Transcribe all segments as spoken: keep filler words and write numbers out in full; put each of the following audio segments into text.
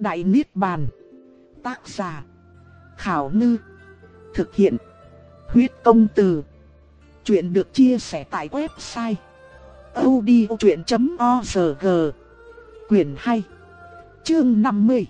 Đại Niết Bàn. Tác giả Khảo Ngư. Thực hiện Huyết Công Từ. Chuyện được chia sẻ tại website audiochuyện chấm org. Quyền hai. Chương năm mươi.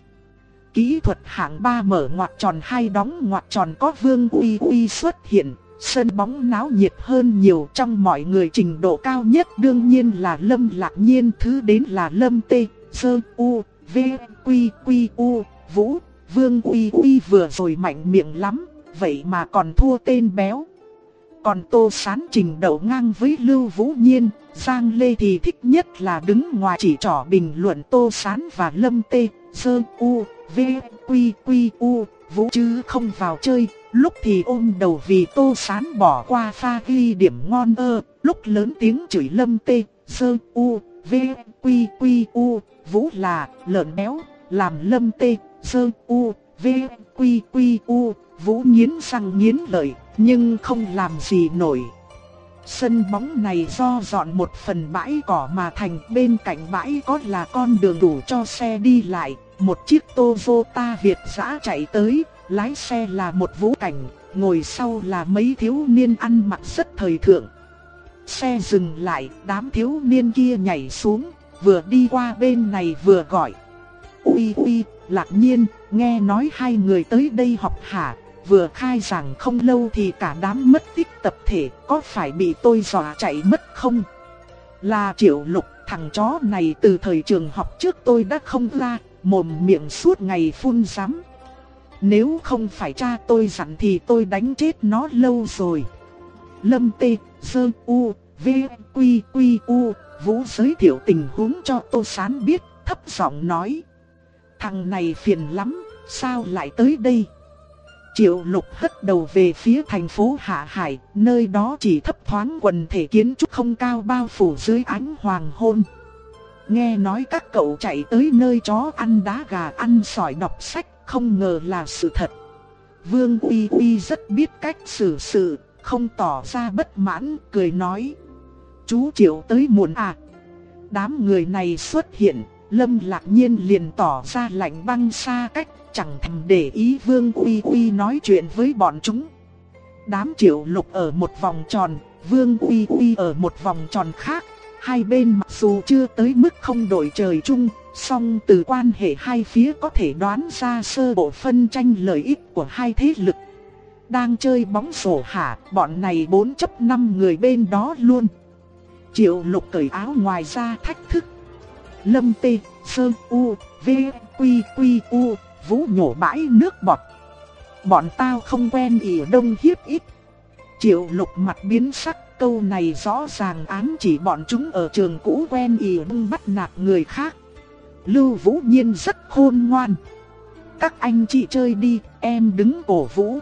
Kỹ thuật hạng ba mở ngoặc tròn hai đóng ngoặc tròn có Vương Uy Uy xuất hiện. Sân bóng náo nhiệt hơn nhiều, trong mọi người trình độ cao nhất đương nhiên là Lâm Lạc Nhiên, thứ đến là Lâm Tê, Sơ, U, V, Quy, Quy, U, Vũ. Vương Uy Uy vừa rồi mạnh miệng lắm, vậy mà còn thua tên béo. Còn Tô Sán trình độ ngang với Lưu Vũ Nhiên, Giang Lê thì thích nhất là đứng ngoài chỉ trỏ bình luận Tô Sán và Lâm Tê, Sơ, U, V, Quy, Quy, U, Vũ chứ không vào chơi. Lúc thì ôm đầu vì Tô Sán bỏ qua pha ghi điểm ngon ơ, lúc lớn tiếng chửi Lâm Tê, Sơ, U, V, Quy, Quy, U, Vũ là lợn béo, làm Lâm Tê, Sơ, U, V, Quy, Quy, U, Vũ nghiến răng nghiến lợi, nhưng không làm gì nổi. Sân bóng này do dọn một phần bãi cỏ mà thành, bên cạnh bãi có là con đường đủ cho xe đi lại. Một chiếc Toyota Việt dã chạy tới, lái xe là một Vũ Cảnh, ngồi sau là mấy thiếu niên ăn mặc rất thời thượng. Xe dừng lại, đám thiếu niên kia nhảy xuống, vừa đi qua bên này vừa gọi: Uy Uy, Lạc Nhiên, nghe nói hai người tới đây học hả? Vừa khai giảng không lâu thì cả đám mất tích tập thể, có phải bị tôi dọa chạy mất không? Là Triệu Lục, thằng chó này từ thời trường học trước tôi đã không ra, mồm miệng suốt ngày phun rắm. Nếu không phải cha tôi dặn thì tôi đánh chết nó lâu rồi. Lâm Tê, Sơ, U, V, Quy, Quy, U, Vũ giới thiệu tình huống cho Tô Sán biết, thấp giọng nói: thằng này phiền lắm, sao lại tới đây? Triệu Lục hất đầu về phía thành phố Hạ Hải, nơi đó chỉ thấp thoáng quần thể kiến trúc không cao bao phủ dưới ánh hoàng hôn. Nghe nói các cậu chạy tới nơi chó ăn đá gà ăn sỏi đọc sách, không ngờ là sự thật. Vương Uy Uy rất biết cách xử sự, không tỏ ra bất mãn, cười nói: chú Triệu tới muộn à? Đám người này xuất hiện, Lâm Lạc Nhiên liền tỏ ra lạnh băng xa cách, chẳng thèm để ý Vương Uy Uy nói chuyện với bọn chúng. Đám Triệu Lục ở một vòng tròn, Vương Uy Uy ở một vòng tròn khác. Hai bên mặc dù chưa tới mức không đổi trời chung, song từ quan hệ hai phía có thể đoán ra sơ bộ phân tranh lợi ích của hai thế lực. Đang chơi bóng rổ hả? Bọn này bốn chấp năm người bên đó luôn. Triệu Lục cởi áo ngoài ra thách thức. Lâm Tê, Sơ, U, V, Quy, Quy, U, Vũ nhổ bãi nước bọt. Bọn tao không quen ỉ đông hiếp ít. Triệu Lục mặt biến sắc, câu này rõ ràng ám chỉ bọn chúng ở trường cũ quen ỉ đông bắt nạt người khác. Lưu Vũ Nhiên rất khôn ngoan. Các anh chị chơi đi, em đứng cổ vũ.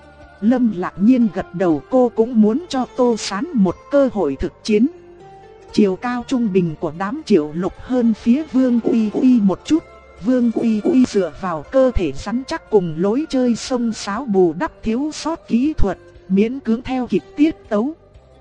Lâm Lạc Nhiên gật đầu, cô cũng muốn cho Tô Sán một cơ hội thực chiến. Chiều cao trung bình của đám Triệu Lục hơn phía Vương Uy Uy một chút. Vương Uy Uy dựa vào cơ thể rắn chắc cùng lối chơi xông xáo bù đắp thiếu sót kỹ thuật, miễn cưỡng theo kịp tiết tấu.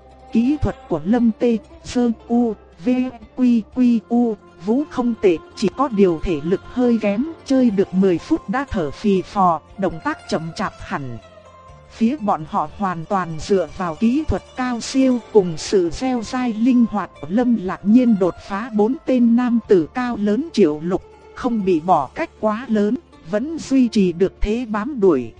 Kỹ thuật của Lâm Tê, Sơ, U, V, Quy, Quy, U, Vũ không tệ, chỉ có điều thể lực hơi kém, chơi được mười phút đã thở phì phò, động tác chậm chạp hẳn. Phía bọn họ hoàn toàn dựa vào kỹ thuật cao siêu cùng sự dẻo dai linh hoạt của Lâm Lạc Nhiên đột phá bốn tên nam tử cao lớn Triệu Lục, không bị bỏ cách quá lớn, vẫn duy trì được thế bám đuổi.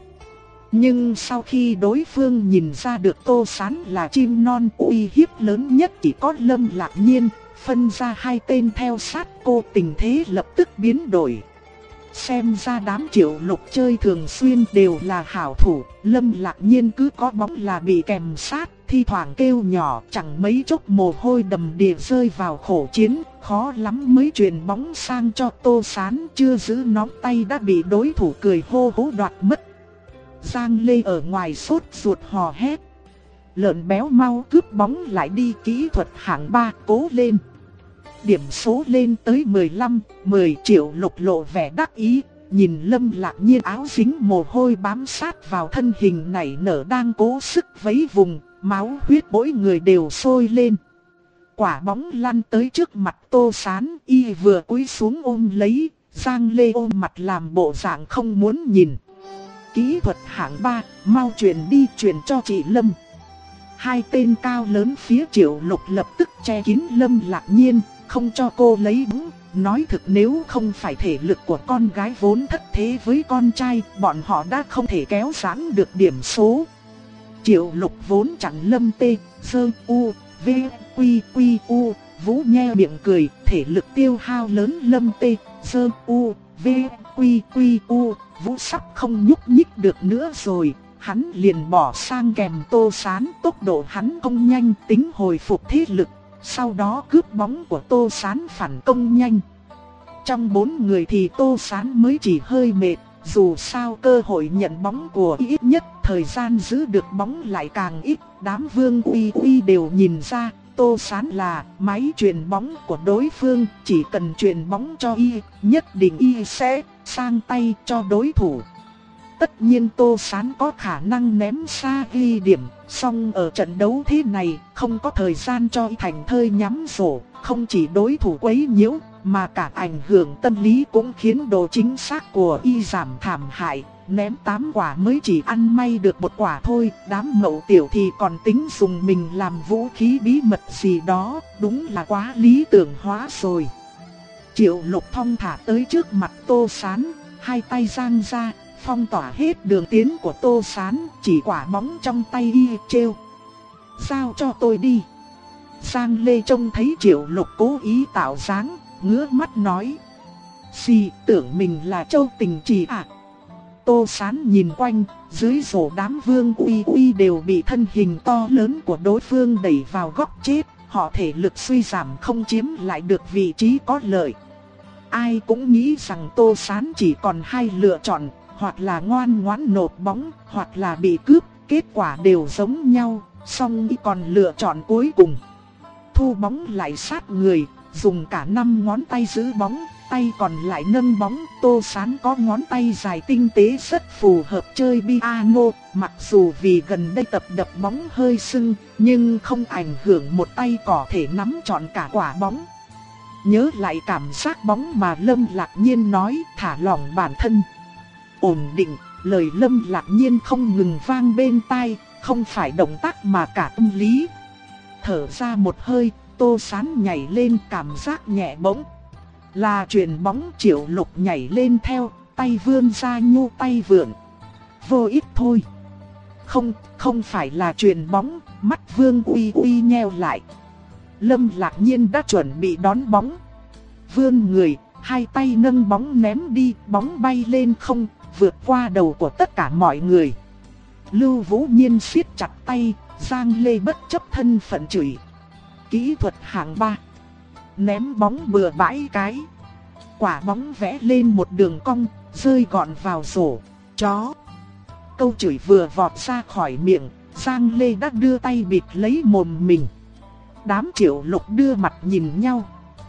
Nhưng sau khi đối phương nhìn ra được Tô Sán là chim non uy hiếp lớn nhất chỉ có Lâm Lạc Nhiên, phân ra hai tên theo sát cô, tình thế lập tức biến đổi. Xem ra đám Triệu Lục chơi thường xuyên đều là hảo thủ, Lâm Lạc Nhiên cứ có bóng là bị kèm sát, thi thoảng kêu nhỏ, chẳng mấy chốc mồ hôi đầm đìa rơi vào khổ chiến, khó lắm mới truyền bóng sang cho Tô Sán, chưa giữ nắm tay đã bị đối thủ cười hô hố đoạt mất. Giang Lê ở ngoài sốt ruột hò hét: lợn béo mau cướp bóng lại đi, kỹ thuật hạng ba cố lên. Điểm số lên tới mười lăm, mười. Triệu Lục lộ vẻ đắc ý, nhìn Lâm Lạc Nhiên áo dính mồ hôi bám sát vào thân hình nảy nở đang cố sức vấy vùng, máu huyết mỗi người đều sôi lên. Quả bóng lăn tới trước mặt Tô Sán, y vừa cúi xuống ôm lấy, Giang Lê ôm mặt làm bộ dạng không muốn nhìn. Kỹ thuật hạng ba, mau truyền đi truyền cho chị Lâm. Hai tên cao lớn phía Triệu Lục lập tức che kín Lâm Lạc Nhiên, không cho cô lấy bóng. Nói thực nếu không phải thể lực của con gái vốn thất thế với con trai, bọn họ đã không thể kéo giãn được điểm số. Triệu Lục vốn chặn Lâm Tê, Sơ U, V, Quy, Quy, U, Vũ nhe miệng cười, thể lực tiêu hao lớn Lâm Tê, Sơ U, V, Quy, Quy, U, Vũ sắp không nhúc nhích được nữa rồi. Hắn liền bỏ sang kèm Tô Sán, tốc độ hắn không nhanh, tính hồi phục thế lực. Sau đó cướp bóng của Tô Sán phản công nhanh. Trong bốn người thì Tô Sán mới chỉ hơi mệt. Dù sao cơ hội nhận bóng của y ít nhất, thời gian giữ được bóng lại càng ít. Đám Vương Uy Uy đều nhìn ra Tô Sán là máy chuyền bóng của đối phương. Chỉ cần chuyền bóng cho y, nhất định y sẽ sang tay cho đối thủ. Tất nhiên Tô Sán có khả năng ném xa ghi điểm, song ở trận đấu thế này không có thời gian cho y thành thơi nhắm rổ. Không chỉ đối thủ quấy nhiễu, mà cả ảnh hưởng tâm lý cũng khiến độ chính xác của y giảm thảm hại. Ném tám quả mới chỉ ăn may được một quả thôi. Đám mậu tiểu thì còn tính dùng mình làm vũ khí bí mật gì đó, đúng là quá lý tưởng hóa rồi. Triệu Lục thong thả tới trước mặt Tô Sán, hai tay giang ra, phong tỏa hết đường tiến của Tô Sán, chỉ quả bóng trong tay y trêu. Giao cho tôi đi. Giang Lê trông thấy Triệu Lục cố ý tạo dáng, ngước mắt nói. Xì, tưởng mình là Châu Tình Trì à? Tô Sán nhìn quanh, dưới rổ đám Vương Uy Uy đều bị thân hình to lớn của đối phương đẩy vào góc chết. Họ thể lực suy giảm không chiếm lại được vị trí có lợi. Ai cũng nghĩ rằng Tô Sán chỉ còn hai lựa chọn, hoặc là ngoan ngoãn nộp bóng, hoặc là bị cướp, kết quả đều giống nhau, song y còn lựa chọn cuối cùng. Thu bóng lại sát người, dùng cả năm ngón tay giữ bóng, tay còn lại nâng bóng. Tô Sán có ngón tay dài tinh tế rất phù hợp chơi piano, mặc dù vì gần đây tập đập bóng hơi sưng, nhưng không ảnh hưởng một tay có thể nắm trọn cả quả bóng. Nhớ lại cảm giác bóng mà Lâm Lạc Nhiên nói, thả lỏng bản thân. Ổn định, lời Lâm Lạc Nhiên không ngừng vang bên tai, không phải động tác mà cả tâm lý. Thở ra một hơi, Tô Sán nhảy lên, cảm giác nhẹ bỗng. Là chuyền bóng. Triệu Lục nhảy lên theo, tay vươn ra nhu tay vượn. Vô ích thôi. Không, không phải là chuyền bóng. Mắt Vương Uy Uy nheo lại. Lâm Lạc Nhiên đã chuẩn bị đón bóng. Vươn người, hai tay nâng bóng ném đi, bóng bay lên không, vượt qua đầu của tất cả mọi người. Lưu Vũ Nhiên siết chặt tay, Giang Lê bất chấp thân phận chửi. Kỹ thuật hạng ba. Ném bóng bừa bãi cái. Quả bóng vẽ lên một đường cong, rơi gọn vào rổ. Chó. Câu chửi vừa vọt ra khỏi miệng, Giang Lê đã đưa tay bịt lấy mồm mình. Đám Triệu Lục đưa mặt nhìn nhau.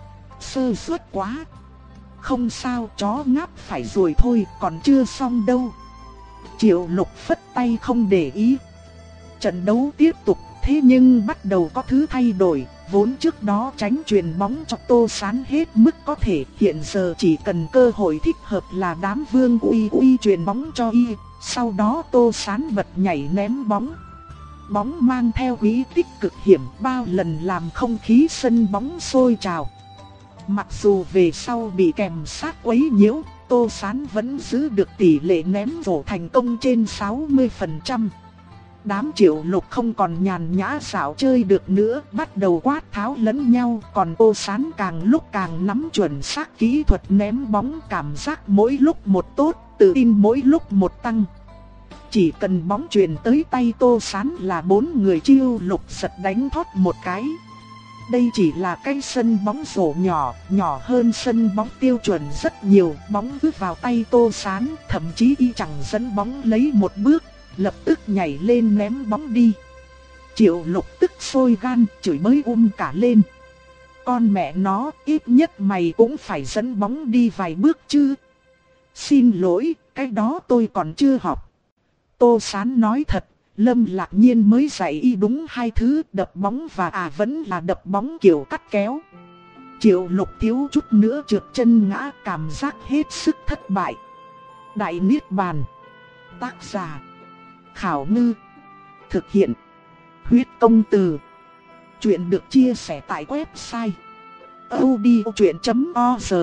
Sơ suất quá. Không sao, chó ngáp phải rồi thôi, còn chưa xong đâu. Triệu Lục phất tay không để ý. Trận đấu tiếp tục, thế nhưng bắt đầu có thứ thay đổi. Vốn trước đó tránh chuyền bóng cho Tô Sán hết mức có thể, hiện giờ chỉ cần cơ hội thích hợp là đám Vương Uy Uy chuyền bóng cho y. Sau đó Tô Sán bật nhảy ném bóng. Bóng mang theo ý tích cực hiểm, bao lần làm không khí sân bóng sôi trào. Mặc dù về sau bị kèm sát quấy nhiễu, Tô Sán vẫn giữ được tỷ lệ ném rổ thành công trên sáu mươi phần trăm. Đám Triệu Lục không còn nhàn nhã xảo chơi được nữa, bắt đầu quát tháo lẫn nhau. Còn Tô Sán càng lúc càng nắm chuẩn xác kỹ thuật ném bóng, cảm giác mỗi lúc một tốt, tự tin mỗi lúc một tăng. Chỉ cần bóng truyền tới tay Tô Sán là bốn người Chiêu Lục giật đánh thoát một cái. Đây chỉ là cái sân bóng rổ nhỏ, nhỏ hơn sân bóng tiêu chuẩn rất nhiều. Bóng cứ vào tay Tô Sán, thậm chí y chẳng dẫn bóng lấy một bước, lập tức nhảy lên ném bóng đi. Triệu Lục tức sôi gan, chửi bới um cả lên. Con mẹ nó, ít nhất mày cũng phải dẫn bóng đi vài bước chứ. Xin lỗi, cái đó tôi còn chưa học. Tô Sán nói thật, Lâm Lạc Nhiên mới dạy y đúng hai thứ, đập bóng và à vẫn là đập bóng kiểu cắt kéo. Triệu Lục thiếu chút nữa trượt chân ngã, cảm giác hết sức thất bại. Đại Niết Bàn. Tác giả Khảo Ngư. Thực hiện Huyết Công Từ. Chuyện được chia sẻ tại website audiochuyện chấm org.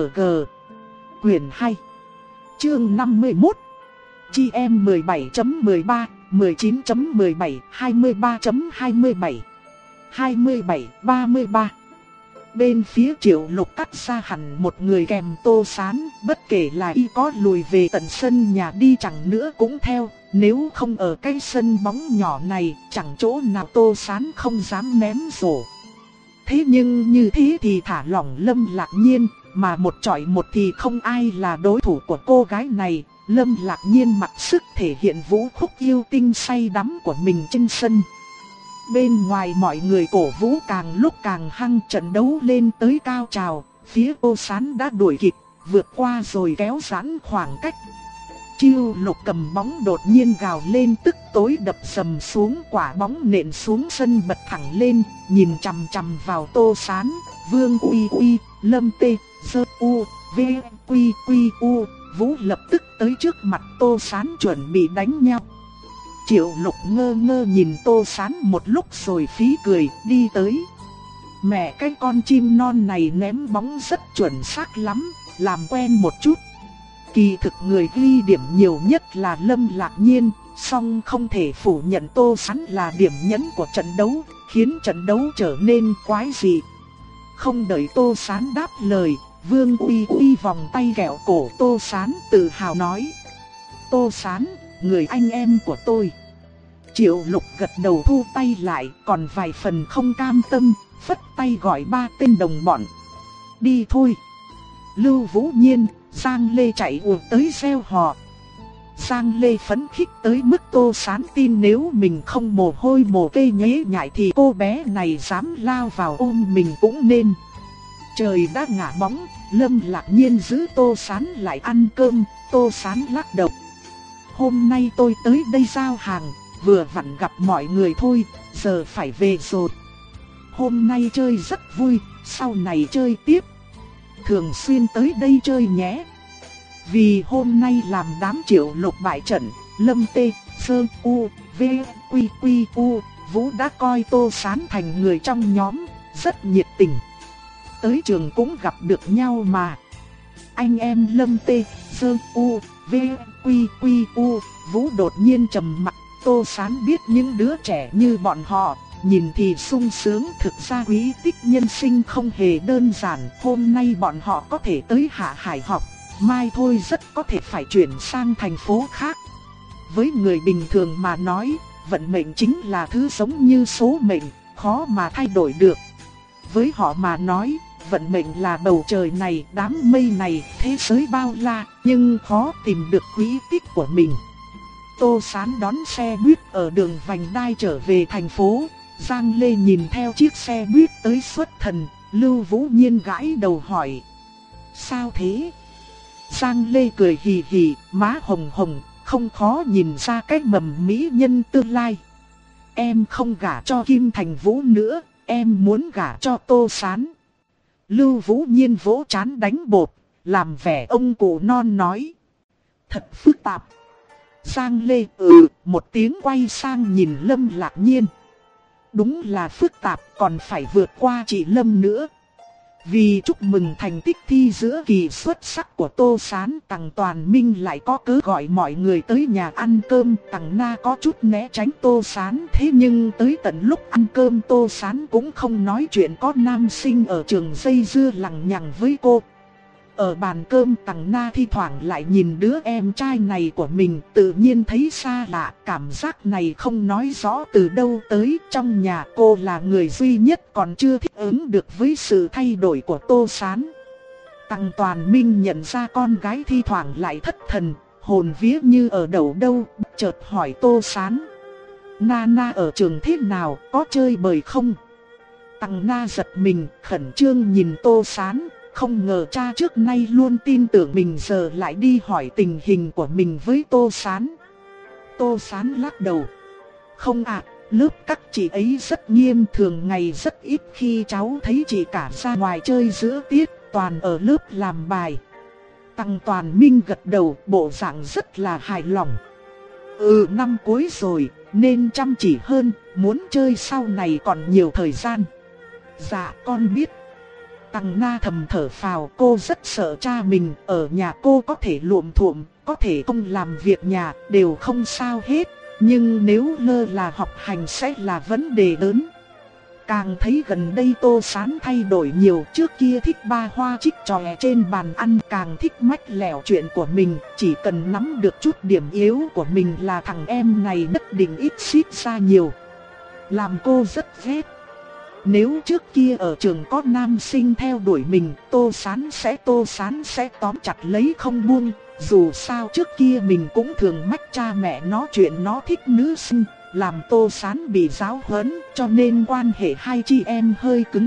Quyền hai. Chương năm mươi mốt. Chi em mười bảy chấm mười ba, mười chín chấm mười bảy, hai mươi ba chấm hai mươi bảy, hai mươi bảy, ba mươi ba. Bên phía Triệu Lục cắt ra hẳn một người kèm Tô Sán, bất kể là y có lùi về tận sân nhà đi chẳng nữa cũng theo, nếu không ở cái sân bóng nhỏ này, chẳng chỗ nào Tô Sán không dám ném rổ. Thế nhưng như thế thì thả lỏng Lâm Lạc Nhiên, mà một chọi một thì không ai là đối thủ của cô gái này. Lâm Lạc Nhiên mặc sức thể hiện vũ khúc yêu tinh say đắm của mình trên sân. Bên ngoài mọi người cổ vũ càng lúc càng hăng, trận đấu lên tới cao trào. Phía Tô Sán đã đuổi kịp, vượt qua rồi kéo giãn khoảng cách. Chiêu Lục cầm bóng đột nhiên gào lên, tức tối đập sầm xuống, quả bóng nện xuống sân bật thẳng lên, nhìn chằm chằm vào Tô Sán. Vương Uy Uy, Lâm Tê, Sơ U, V, Quy Quy U, Vũ lập tức tới trước mặt Tô Sán chuẩn bị đánh nhau. Triệu Lục ngơ ngơ nhìn Tô Sán một lúc rồi phí cười, đi tới. Mẹ cái con chim non này ném bóng rất chuẩn xác lắm, làm quen một chút. Kỳ thực người ghi điểm nhiều nhất là Lâm Lạc Nhiên, song không thể phủ nhận Tô Sán là điểm nhấn của trận đấu, khiến trận đấu trở nên quái dị. Không đợi Tô Sán đáp lời, Vương Uy Uy vòng tay kẹo cổ Tô Sán, tự hào nói: Tô Sán, người anh em của tôi. Triệu Lục gật đầu thu tay lại, còn vài phần không cam tâm, phất tay gọi ba tên đồng bọn: đi thôi. Lưu Vũ Nhiên, Giang Lê chạy ùa tới reo hò. Giang Lê phấn khích tới mức Tô Sán tin nếu mình không mồ hôi mồ kê nhễ nhại thì cô bé này dám lao vào ôm mình cũng nên. Trời đã ngả bóng, Lâm Lạc Nhiên giữ Tô Sán lại ăn cơm. Tô Sán lắc đầu: hôm nay tôi tới đây giao hàng, vừa vặn gặp mọi người thôi, giờ phải về rồi. Hôm nay chơi rất vui, sau này chơi tiếp. Thường xuyên tới đây chơi nhé. Vì hôm nay làm đám Triệu Lục bại trận, Lâm Tê, Sơ U, V, Quy Quy U, Vũ đã coi Tô Sán thành người trong nhóm, rất nhiệt tình. Tới trường cũng gặp được nhau mà. Anh em Lâm Tê, Sơ U, V, Quy Quy U, Vũ đột nhiên trầm mặt. Tô Sán biết những đứa trẻ như bọn họ, nhìn thì sung sướng, thực ra quý tích nhân sinh không hề đơn giản. Hôm nay bọn họ có thể tới Hạ Hải học, mai thôi rất có thể phải chuyển sang thành phố khác. Với người bình thường mà nói, vận mệnh chính là thứ giống như số mệnh, khó mà thay đổi được. Với họ mà nói, vận mệnh là bầu trời này, đám mây này, thế giới bao la, nhưng khó tìm được quý tích của mình. Tô Sán đón xe buýt ở đường vành đai trở về thành phố. Giang Lê nhìn theo chiếc xe buýt tới xuất thần. Lưu Vũ Nhiên gãi đầu hỏi: sao thế? Giang Lê cười hì hì, má hồng hồng, không khó nhìn ra cái mầm mỹ nhân tương lai. Em không gả cho Kim Thành Vũ nữa, em muốn gả cho Tô Sán. Lưu Vũ Nhiên vỗ trán đánh bột, làm vẻ ông cụ non nói: thật phức tạp. Giang Lê ừ một tiếng, quay sang nhìn Lâm Lạc Nhiên. Đúng là phức tạp, còn phải vượt qua chị Lâm nữa. Vì chúc mừng thành tích thi giữa kỳ xuất sắc của Tô Sán, Tằng Toàn Minh lại có cớ gọi mọi người tới nhà ăn cơm. Tằng Na có chút né tránh Tô Sán, thế nhưng tới tận lúc ăn cơm Tô Sán cũng không nói chuyện có nam sinh ở trường dây dưa lằng nhằng với cô. Ở bàn cơm, Tằng Na thi thoảng lại nhìn đứa em trai này của mình, tự nhiên thấy xa lạ. Cảm giác này không nói rõ từ đâu tới. Trong nhà cô là người duy nhất còn chưa thích ứng được với sự thay đổi của Tô Sán. Tằng Toàn Minh nhận ra con gái thi thoảng lại thất thần, hồn vía như ở đâu đâu, chợt hỏi Tô Sán: Na Na ở trường thế nào, có chơi bời không? Tằng Na giật mình, khẩn trương nhìn Tô Sán. Không ngờ cha trước nay luôn tin tưởng mình giờ lại đi hỏi tình hình của mình với Tô Sán. Tô Sán lắc đầu: không ạ, Lớp các chị ấy rất nghiêm, thường ngày rất ít khi cháu thấy chị cả ra ngoài chơi giữa tiết, toàn ở lớp làm bài. Tăng Toàn Minh gật đầu, bộ dạng rất là hài lòng. Ừ, năm cuối rồi, nên chăm chỉ hơn, muốn chơi sau này còn nhiều thời gian. Dạ con biết. Tăng Na thầm thở phào, cô rất sợ cha mình, ở nhà cô có thể luộm thuộm, có thể không làm việc nhà, đều không sao hết. Nhưng nếu lơ là học hành sẽ là vấn đề lớn. Càng thấy gần đây Tô Sán thay đổi nhiều, trước kia thích ba hoa trích tròe trên bàn ăn, càng thích mách lẻo chuyện của mình, chỉ cần nắm được chút điểm yếu của mình là thằng em này nhất định ít xít ra nhiều. Làm cô rất ghét. Nếu trước kia ở trường có nam sinh theo đuổi mình, Tô Sán sẽ Tô Sán sẽ tóm chặt lấy không buông. Dù sao trước kia mình cũng thường mách cha mẹ nó chuyện nó thích nữ sinh, làm Tô Sán bị giáo huấn, cho nên quan hệ hai chị em hơi cứng.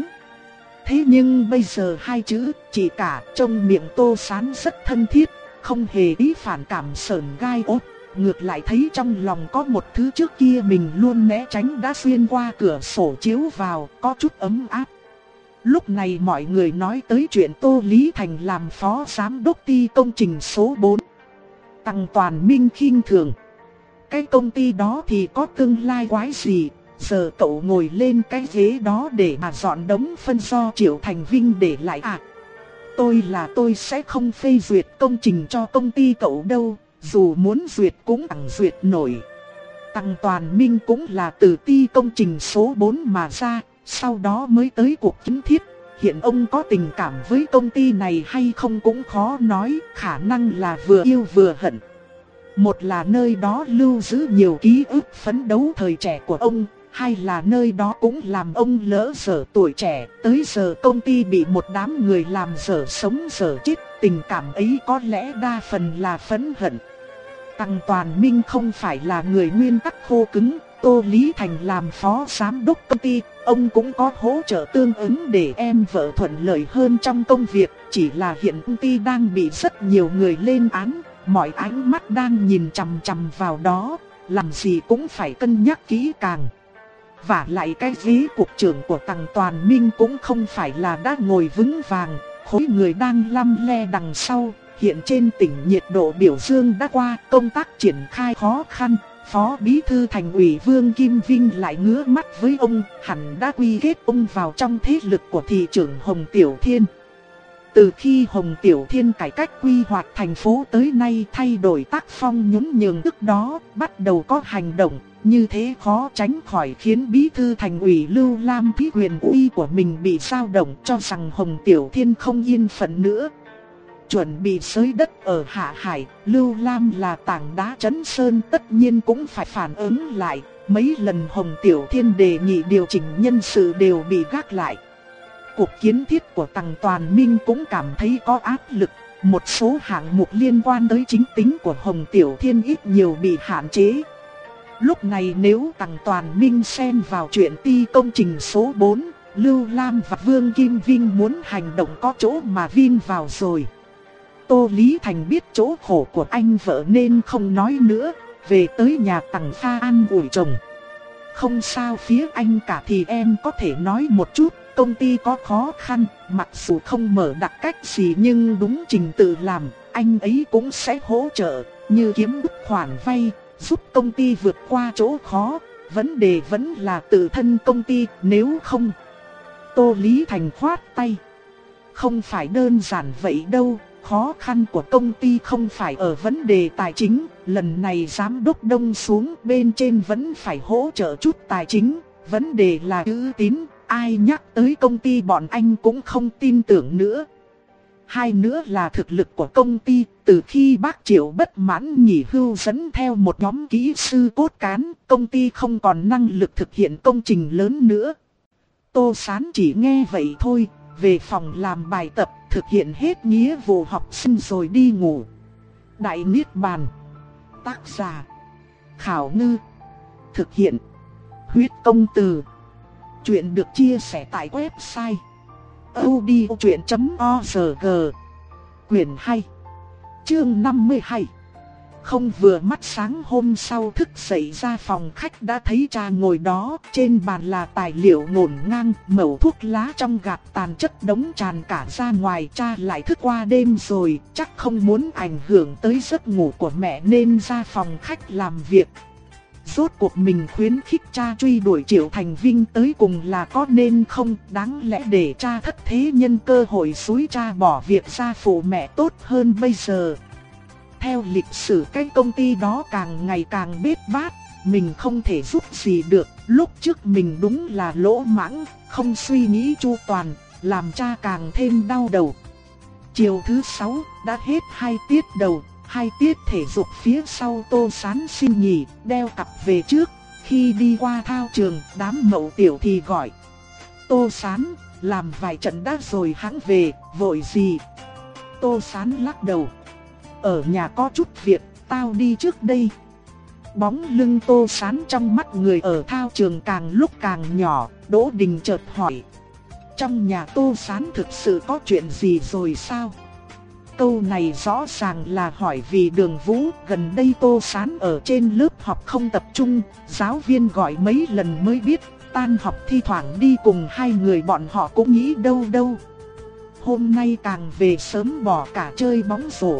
Thế nhưng bây giờ hai chữ chị cả trong miệng Tô Sán rất thân thiết, không hề ý phản cảm sờn gai ốt. Ngược lại thấy trong lòng có một thứ trước kia mình luôn né tránh đã xuyên qua cửa sổ chiếu vào, có chút ấm áp. Lúc này mọi người nói tới chuyện Tô Lý Thành làm phó giám đốc ty công trình số bốn. Tăng Toàn Minh khinh thường. Cái công ty đó thì có tương lai quái gì, giờ cậu ngồi lên cái ghế đó để mà dọn đống phân do Triệu Thành Vinh để lại à? Tôi là tôi sẽ không phê duyệt công trình cho công ty cậu đâu, dù muốn duyệt cũng chẳng duyệt nổi. Tăng Toàn Minh cũng là từ ty công trình số bốn mà ra, sau đó mới tới cuộc kiến thiết. Hiện ông có tình cảm với công ty này hay không cũng khó nói, khả năng là vừa yêu vừa hận. Một là nơi đó lưu giữ nhiều ký ức phấn đấu thời trẻ của ông, hai là nơi đó cũng làm ông lỡ dở tuổi trẻ. Tới giờ công ty bị một đám người làm dở sống dở chết, tình cảm ấy có lẽ đa phần là phẫn hận. Tăng Toàn Minh không phải là người nguyên tắc khô cứng. Tô Lý Thành làm phó giám đốc công ty, ông cũng có hỗ trợ tương ứng để em vợ thuận lợi hơn trong công việc. Chỉ là hiện công ty đang bị rất nhiều người lên án, mọi ánh mắt đang nhìn chằm chằm vào đó, làm gì cũng phải cân nhắc kỹ càng. Và lại cái ghế cục trưởng của Tăng Toàn Minh cũng không phải là đã ngồi vững vàng, khối người đang lăm le đằng sau. Hiện trên tỉnh nhiệt độ biểu dương đã qua, công tác triển khai khó khăn. Phó Bí thư Thành ủy Vương Kim Vinh lại ngứa mắt với ông, hẳn đã quy kết ông vào trong thế lực của thị trưởng Hồng Tiểu Thiên. Từ khi Hồng Tiểu Thiên cải cách quy hoạch thành phố tới nay, thay đổi tác phong nhún nhường trước đó, bắt đầu có hành động, như thế khó tránh khỏi khiến Bí thư Thành ủy Lưu Lam thấy quyền uy của mình bị dao động, cho rằng Hồng Tiểu Thiên không yên phận nữa. Chuẩn bị xới đất ở Hạ Hải, Lưu Lam là tảng đá chấn sơn, tất nhiên cũng phải phản ứng lại. Mấy lần Hồng Tiểu Thiên đề nghị điều chỉnh nhân sự đều bị gác lại. Cuộc kiến thiết của Tăng Toàn Minh cũng cảm thấy có áp lực. Một số hạng mục liên quan tới chính tính của Hồng Tiểu Thiên ít nhiều bị hạn chế. Lúc này nếu Tăng Toàn Minh xen vào chuyện ty công trình số bốn, Lưu Lam và Vương Kim Vinh muốn hành động có chỗ mà vin vào rồi. Tô Lý Thành biết chỗ khổ của anh vợ nên không nói nữa, về tới nhà Tằng Pha an ủi chồng. Không sao, phía anh cả thì em có thể nói một chút, công ty có khó khăn, mặc dù không mở đặc cách gì nhưng đúng trình tự làm, anh ấy cũng sẽ hỗ trợ, như kiếm được khoản vay, giúp công ty vượt qua chỗ khó, vấn đề vẫn là tự thân công ty, nếu không. Tô Lý Thành khoát tay. Không phải đơn giản vậy đâu. Khó khăn của công ty không phải ở vấn đề tài chính, lần này giám đốc Đông xuống bên trên vẫn phải hỗ trợ chút tài chính, vấn đề là uy tín, ai nhắc tới công ty bọn anh cũng không tin tưởng nữa. Hai nữa là thực lực của công ty, từ khi bác Triệu bất mãn nghỉ hưu dẫn theo một nhóm kỹ sư cốt cán, công ty không còn năng lực thực hiện công trình lớn nữa. Tô Sán chỉ nghe vậy thôi, về phòng làm bài tập, thực hiện hết nghĩa vụ học sinh rồi đi ngủ. Đại Niết Bàn. Tác giả Khảo Ngư. Thực hiện Huyết Công Từ. Chuyện được chia sẻ tại website audiochuyện chấm org. Quyền hai. Chương năm mươi hai. không vừa mắt sáng hôm sau thức dậy ra phòng khách đã thấy cha ngồi đó, trên bàn là tài liệu ngổn ngang, mẩu thuốc lá trong gạt tàn chất đống tràn cả ra ngoài. Cha lại thức qua đêm rồi, chắc không muốn ảnh hưởng tới giấc ngủ của mẹ nên ra phòng khách làm việc. Rốt cuộc mình khuyến khích cha truy đuổi Triệu Thành Vinh tới cùng là có nên không? Đáng lẽ để cha thất thế nhân cơ hội xúi cha bỏ việc ra phụ mẹ tốt hơn bây giờ. Theo lịch sử cái công ty đó càng ngày càng bết bát, mình không thể giúp gì được. Lúc trước mình đúng là lỗ mãng, không suy nghĩ chu toàn, làm cha càng thêm đau đầu. Chiều thứ sáu, đã hết hai tiết đầu. Hai tiết thể dục phía sau Tô Sán xin nghỉ, đeo cặp về trước. Khi đi qua thao trường, đám Mậu Tiểu thì gọi: Tô Sán, làm vài trận đã rồi hẵng về, vội gì? Tô Sán lắc đầu: ở nhà có chút việc, tao đi trước đây. Bóng lưng Tô Sán trong mắt người ở thao trường càng lúc càng nhỏ. Đỗ Đình chợt hỏi: trong nhà Tô Sán thực sự có chuyện gì rồi sao? Câu này rõ ràng là hỏi vì Đường Vũ. Gần đây Tô Sán ở trên lớp học không tập trung, giáo viên gọi mấy lần mới biết. Tan học thi thoảng đi cùng hai người bọn họ cũng nghĩ đâu đâu. Hôm nay càng về sớm bỏ cả chơi bóng rổ.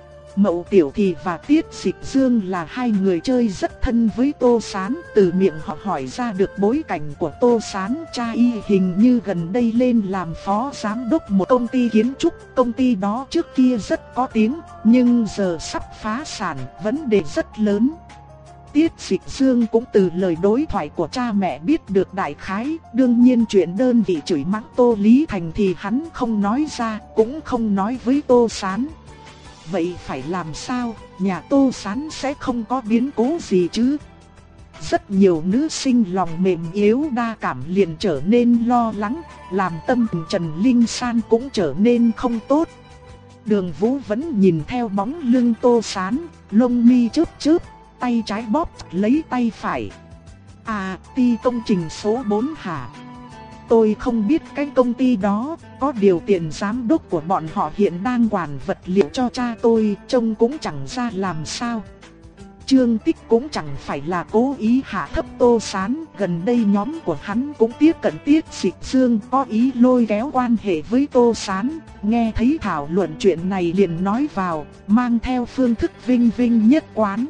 Mậu Tiểu Thì và Tiết Dịch Dương là hai người chơi rất thân với Tô Sán. Từ miệng họ hỏi ra được bối cảnh của Tô Sán. Cha y hình như gần đây lên làm phó giám đốc một công ty kiến trúc. Công ty đó trước kia rất có tiếng, nhưng giờ sắp phá sản, vấn đề rất lớn. Tiết Dịch Dương cũng từ lời đối thoại của cha mẹ biết được đại khái. Đương nhiên chuyện đơn vị chửi mắng Tô Lý Thành thì hắn không nói ra, cũng không nói với Tô Sán. Vậy phải làm sao, nhà Tô Sán sẽ không có biến cố gì chứ? Rất nhiều nữ sinh lòng mềm yếu đa cảm liền trở nên lo lắng, làm tâm tình Trần Linh San cũng trở nên không tốt. Đường Vũ vẫn nhìn theo bóng lưng Tô Sán, lông mi chớp chớp, tay trái bóp lấy tay phải. À, ty công trình số bốn hả? Tôi không biết cái công ty đó, có điều tiền giám đốc của bọn họ hiện đang quản vật liệu cho cha tôi, trông cũng chẳng ra làm sao. Trương Tích cũng chẳng phải là cố ý hạ thấp Tô Sán, gần đây nhóm của hắn cũng tiếp cận Tiết Dịch Dương, có ý lôi kéo quan hệ với Tô Sán. Nghe thấy thảo luận chuyện này liền nói vào, mang theo phương thức vinh vinh nhất quán.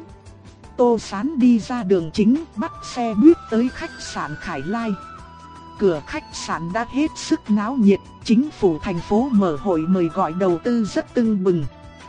Tô Sán đi ra đường chính, bắt xe buýt tới khách sạn Khải Lai. Cửa khách sạn đã hết sức náo nhiệt, chính phủ thành phố mở hội mời gọi đầu tư rất tưng bừng.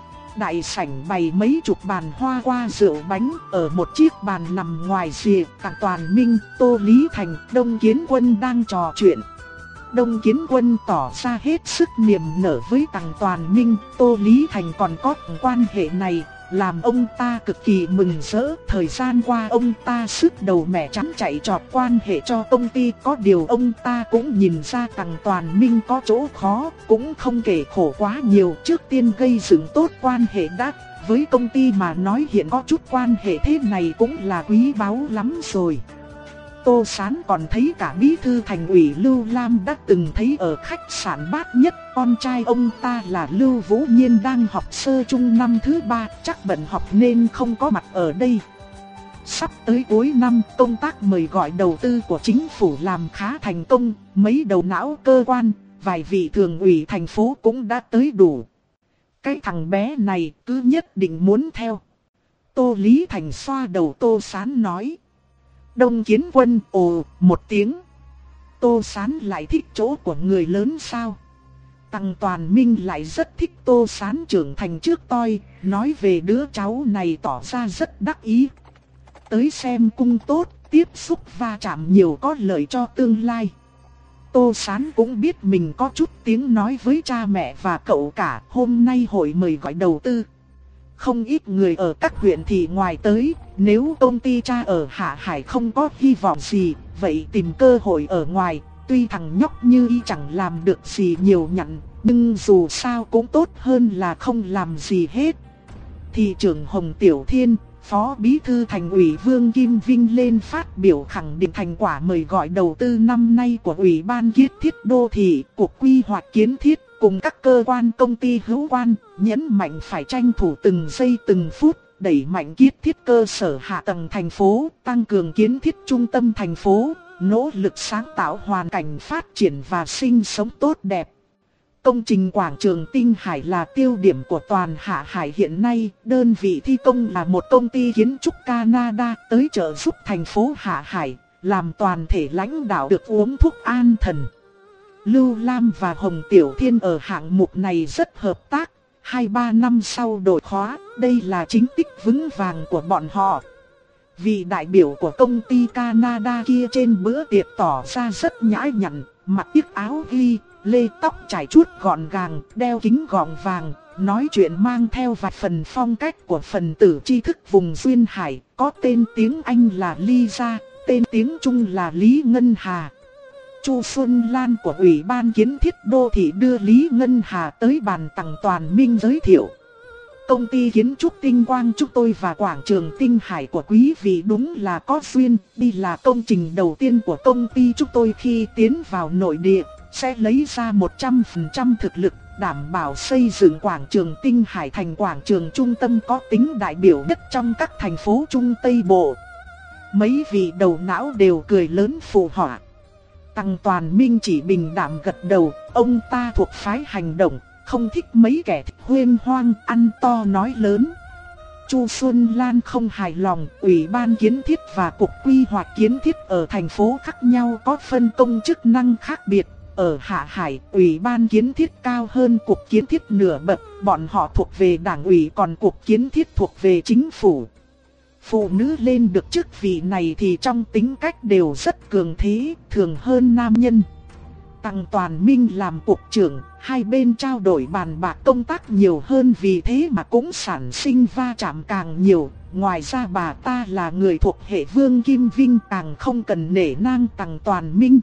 Đại sảnh bày mấy chục bàn hoa qua rượu bánh, ở một chiếc bàn nằm ngoài rìa, Tằng Toàn Minh, Tô Lý Thành, Đông Kiến Quân đang trò chuyện. Đông Kiến Quân tỏ ra hết sức niềm nở với Tằng Toàn Minh, Tô Lý Thành còn có quan hệ này, làm ông ta cực kỳ mừng rỡ. Thời gian qua ông ta sức đầu mẻ trắng chạy trọt quan hệ cho công ty, có điều ông ta cũng nhìn ra Tằng Toàn Minh có chỗ khó, cũng không kể khổ quá nhiều. Trước tiên gây dựng tốt quan hệ đã, với công ty mà nói hiện có chút quan hệ thế này cũng là quý báu lắm rồi. Tô Sán còn thấy cả bí thư thành ủy Lưu Lam đã từng thấy ở khách sạn Bát Nhất. Con trai ông ta là Lưu Vũ Nhiên đang học sơ trung năm thứ ba, chắc bận học nên không có mặt ở đây. Sắp tới cuối năm, công tác mời gọi đầu tư của chính phủ làm khá thành công, mấy đầu não cơ quan, vài vị thường ủy thành phố cũng đã tới đủ. Cái thằng bé này cứ nhất định muốn theo. Tô Lý Thành xoa đầu Tô Sán nói. Đông Kiến Quân ồ một tiếng. Tô Sán lại thích chỗ của người lớn sao? Tằng Toàn Minh lại rất thích Tô Sán trưởng thành trước toi, nói về đứa cháu này tỏ ra rất đắc ý. Tới xem cung tốt, tiếp xúc va chạm nhiều có lợi cho tương lai. Tô Sán cũng biết mình có chút tiếng nói với cha mẹ và cậu cả. Hôm nay hội mời gọi đầu tư, không ít người ở các huyện thị ngoài tới. Nếu công ty cha ở Hạ Hải không có hy vọng gì, vậy tìm cơ hội ở ngoài. Tuy thằng nhóc như y chẳng làm được gì nhiều nhặn, nhưng dù sao cũng tốt hơn là không làm gì hết. Thị trưởng Hồng Tiểu Thiên, Phó Bí thư Thành ủy Vương Kim Vinh lên phát biểu khẳng định thành quả mời gọi đầu tư năm nay của Ủy ban Kiết thiết đô thị, Cục Quy hoạch Kiến thiết cùng các cơ quan công ty hữu quan, nhấn mạnh phải tranh thủ từng giây từng phút, đẩy mạnh kiến thiết cơ sở hạ tầng thành phố, tăng cường kiến thiết trung tâm thành phố, nỗ lực sáng tạo hoàn cảnh phát triển và sinh sống tốt đẹp. Công trình quảng trường Tinh Hải là tiêu điểm của toàn Hạ Hải hiện nay, đơn vị thi công là một công ty kiến trúc Canada tới trợ giúp thành phố Hạ Hải, làm toàn thể lãnh đạo được uống thuốc an thần. Lưu Lam và Hồng Tiểu Thiên ở hạng mục này rất hợp tác, hai ba năm sau đổi khóa, đây là chính tích vững vàng của bọn họ. Vị đại biểu của công ty Canada kia trên bữa tiệc tỏ ra rất nhã nhặn, mặc chiếc áo ghi, lê tóc trải chuốt gọn gàng, đeo kính gọng vàng, nói chuyện mang theo vài phần phong cách của phần tử tri thức vùng Duyên Hải, có tên tiếng Anh là Lisa, tên tiếng Trung là Lý Ngân Hà. Chu Xuân Lan của Ủy ban Kiến thiết Đô thị đưa Lý Ngân Hà tới bàn Tằng Toàn Minh giới thiệu. Công ty kiến trúc Tinh Quang chúng tôi và quảng trường Tinh Hải của quý vị đúng là có duyên. Đây là công trình đầu tiên của công ty chúng tôi khi tiến vào nội địa, sẽ lấy ra một trăm phần trăm thực lực, đảm bảo xây dựng quảng trường Tinh Hải thành quảng trường trung tâm có tính đại biểu nhất trong các thành phố Trung Tây Bộ. Mấy vị đầu não đều cười lớn phụ họa. Tằng Toàn Minh chỉ bình đạm gật đầu, ông ta thuộc phái hành động, không thích mấy kẻ thích huyên hoang, ăn to nói lớn. Chu Xuân Lan không hài lòng, Ủy ban Kiến thiết và Cục Quy hoạch Kiến thiết ở thành phố khác nhau có phân công chức năng khác biệt. Ở Hạ Hải, Ủy ban Kiến thiết cao hơn Cục Kiến thiết nửa bậc, bọn họ thuộc về Đảng ủy còn Cục Kiến thiết thuộc về Chính phủ. Phụ nữ lên được chức vị này thì trong tính cách đều rất cường thế, thường hơn nam nhân. Tằng Toàn Minh làm cục trưởng, hai bên trao đổi bàn bạc công tác nhiều hơn, vì thế mà cũng sản sinh va chạm càng nhiều. Ngoài ra bà ta là người thuộc hệ Vương Kim Vinh, càng không cần nể nang Tằng Toàn Minh.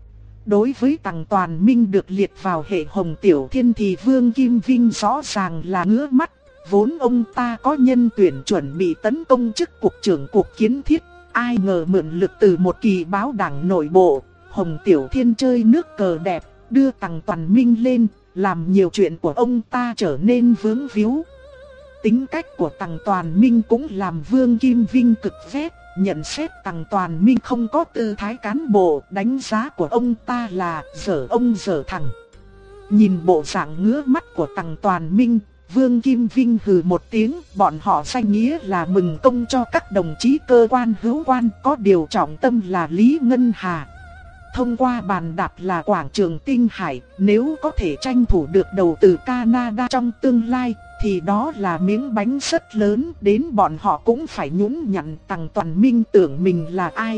Đối với Tằng Toàn Minh được liệt vào hệ Hồng Tiểu Thiên thì Vương Kim Vinh rõ ràng là ngứa mắt. Vốn ông ta có nhân tuyển chuẩn bị tấn công chức cục trưởng Cục Kiến thiết, ai ngờ mượn lực từ một kỳ báo đảng nội bộ, Hồng Tiểu Thiên chơi nước cờ đẹp, đưa Tằng Toàn Minh lên, làm nhiều chuyện của ông ta trở nên vướng víu. Tính cách của Tằng Toàn Minh cũng làm Vương Kim Vinh cực ghét, nhận xét Tằng Toàn Minh không có tư thái cán bộ, đánh giá của ông ta là dở ông dở thằng. Nhìn bộ dạng ngứa mắt của Tằng Toàn Minh, Vương Kim Vinh hừ một tiếng, bọn họ danh nghĩa là mừng công cho các đồng chí cơ quan hữu quan, có điều trọng tâm là Lý Ngân Hà. Thông qua bàn đạp là quảng trường Tinh Hải, nếu có thể tranh thủ được đầu tư Canada trong tương lai, thì đó là miếng bánh rất lớn, đến bọn họ cũng phải nhún nhặn. Tằng Toàn Minh tưởng mình là ai,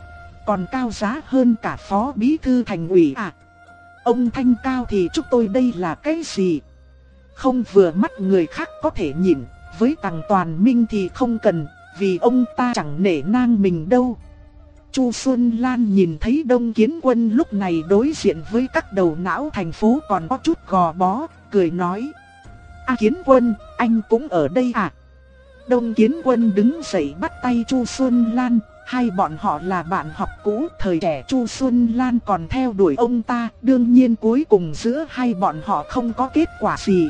còn cao giá hơn cả phó bí thư thành ủy à? Ông thanh cao thì chúng tôi đây là cái gì? Không vừa mắt người khác có thể nhịn, với Tằng Toàn Minh thì không cần, vì ông ta chẳng nể nang mình đâu. Chu Xuân Lan nhìn thấy Đông Kiến Quân lúc này đối diện với các đầu não thành phố còn có chút gò bó, cười nói: "A Kiến Quân, anh cũng ở đây à?" Đông Kiến Quân đứng dậy bắt tay Chu Xuân Lan, hai bọn họ là bạn học cũ, thời trẻ Chu Xuân Lan còn theo đuổi ông ta, đương nhiên cuối cùng giữa hai bọn họ không có kết quả gì.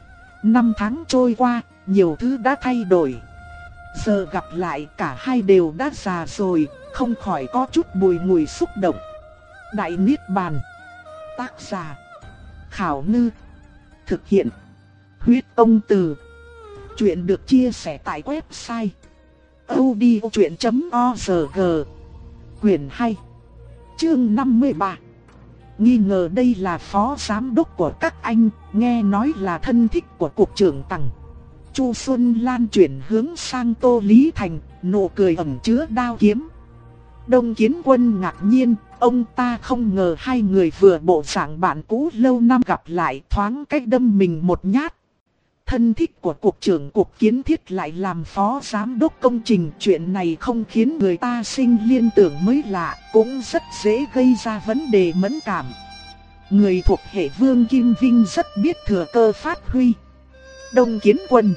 Năm tháng trôi qua, nhiều thứ đã thay đổi. Giờ gặp lại cả hai đều đã già rồi, không khỏi có chút bùi ngùi xúc động. Đại Niết Bàn. Tác giả: Khảo Ngư. Thực hiện: Huyết Công Từ. Chuyện được chia sẻ tại website audiochuyện chấm org. Quyền hai. Chương năm mươi ba. Nghi ngờ đây là phó giám đốc của các anh, nghe nói là thân thích của cục trưởng Tằng. Chu Xuân Lan chuyển hướng sang Tô Lý Thành, nụ cười ẩn chứa đao kiếm. Đông Kiến Quân ngạc nhiên, ông ta không ngờ hai người vừa bộ dạng bạn cũ lâu năm gặp lại, thoáng cách đâm mình một nhát. Thân thích của cục trưởng Cục Kiến thiết lại làm phó giám đốc công trình, chuyện này không khiến người ta sinh liên tưởng mới lạ, cũng rất dễ gây ra vấn đề mẫn cảm. Người thuộc hệ Vương Kim Vinh rất biết thừa cơ phát huy. Đông Kiến Quân,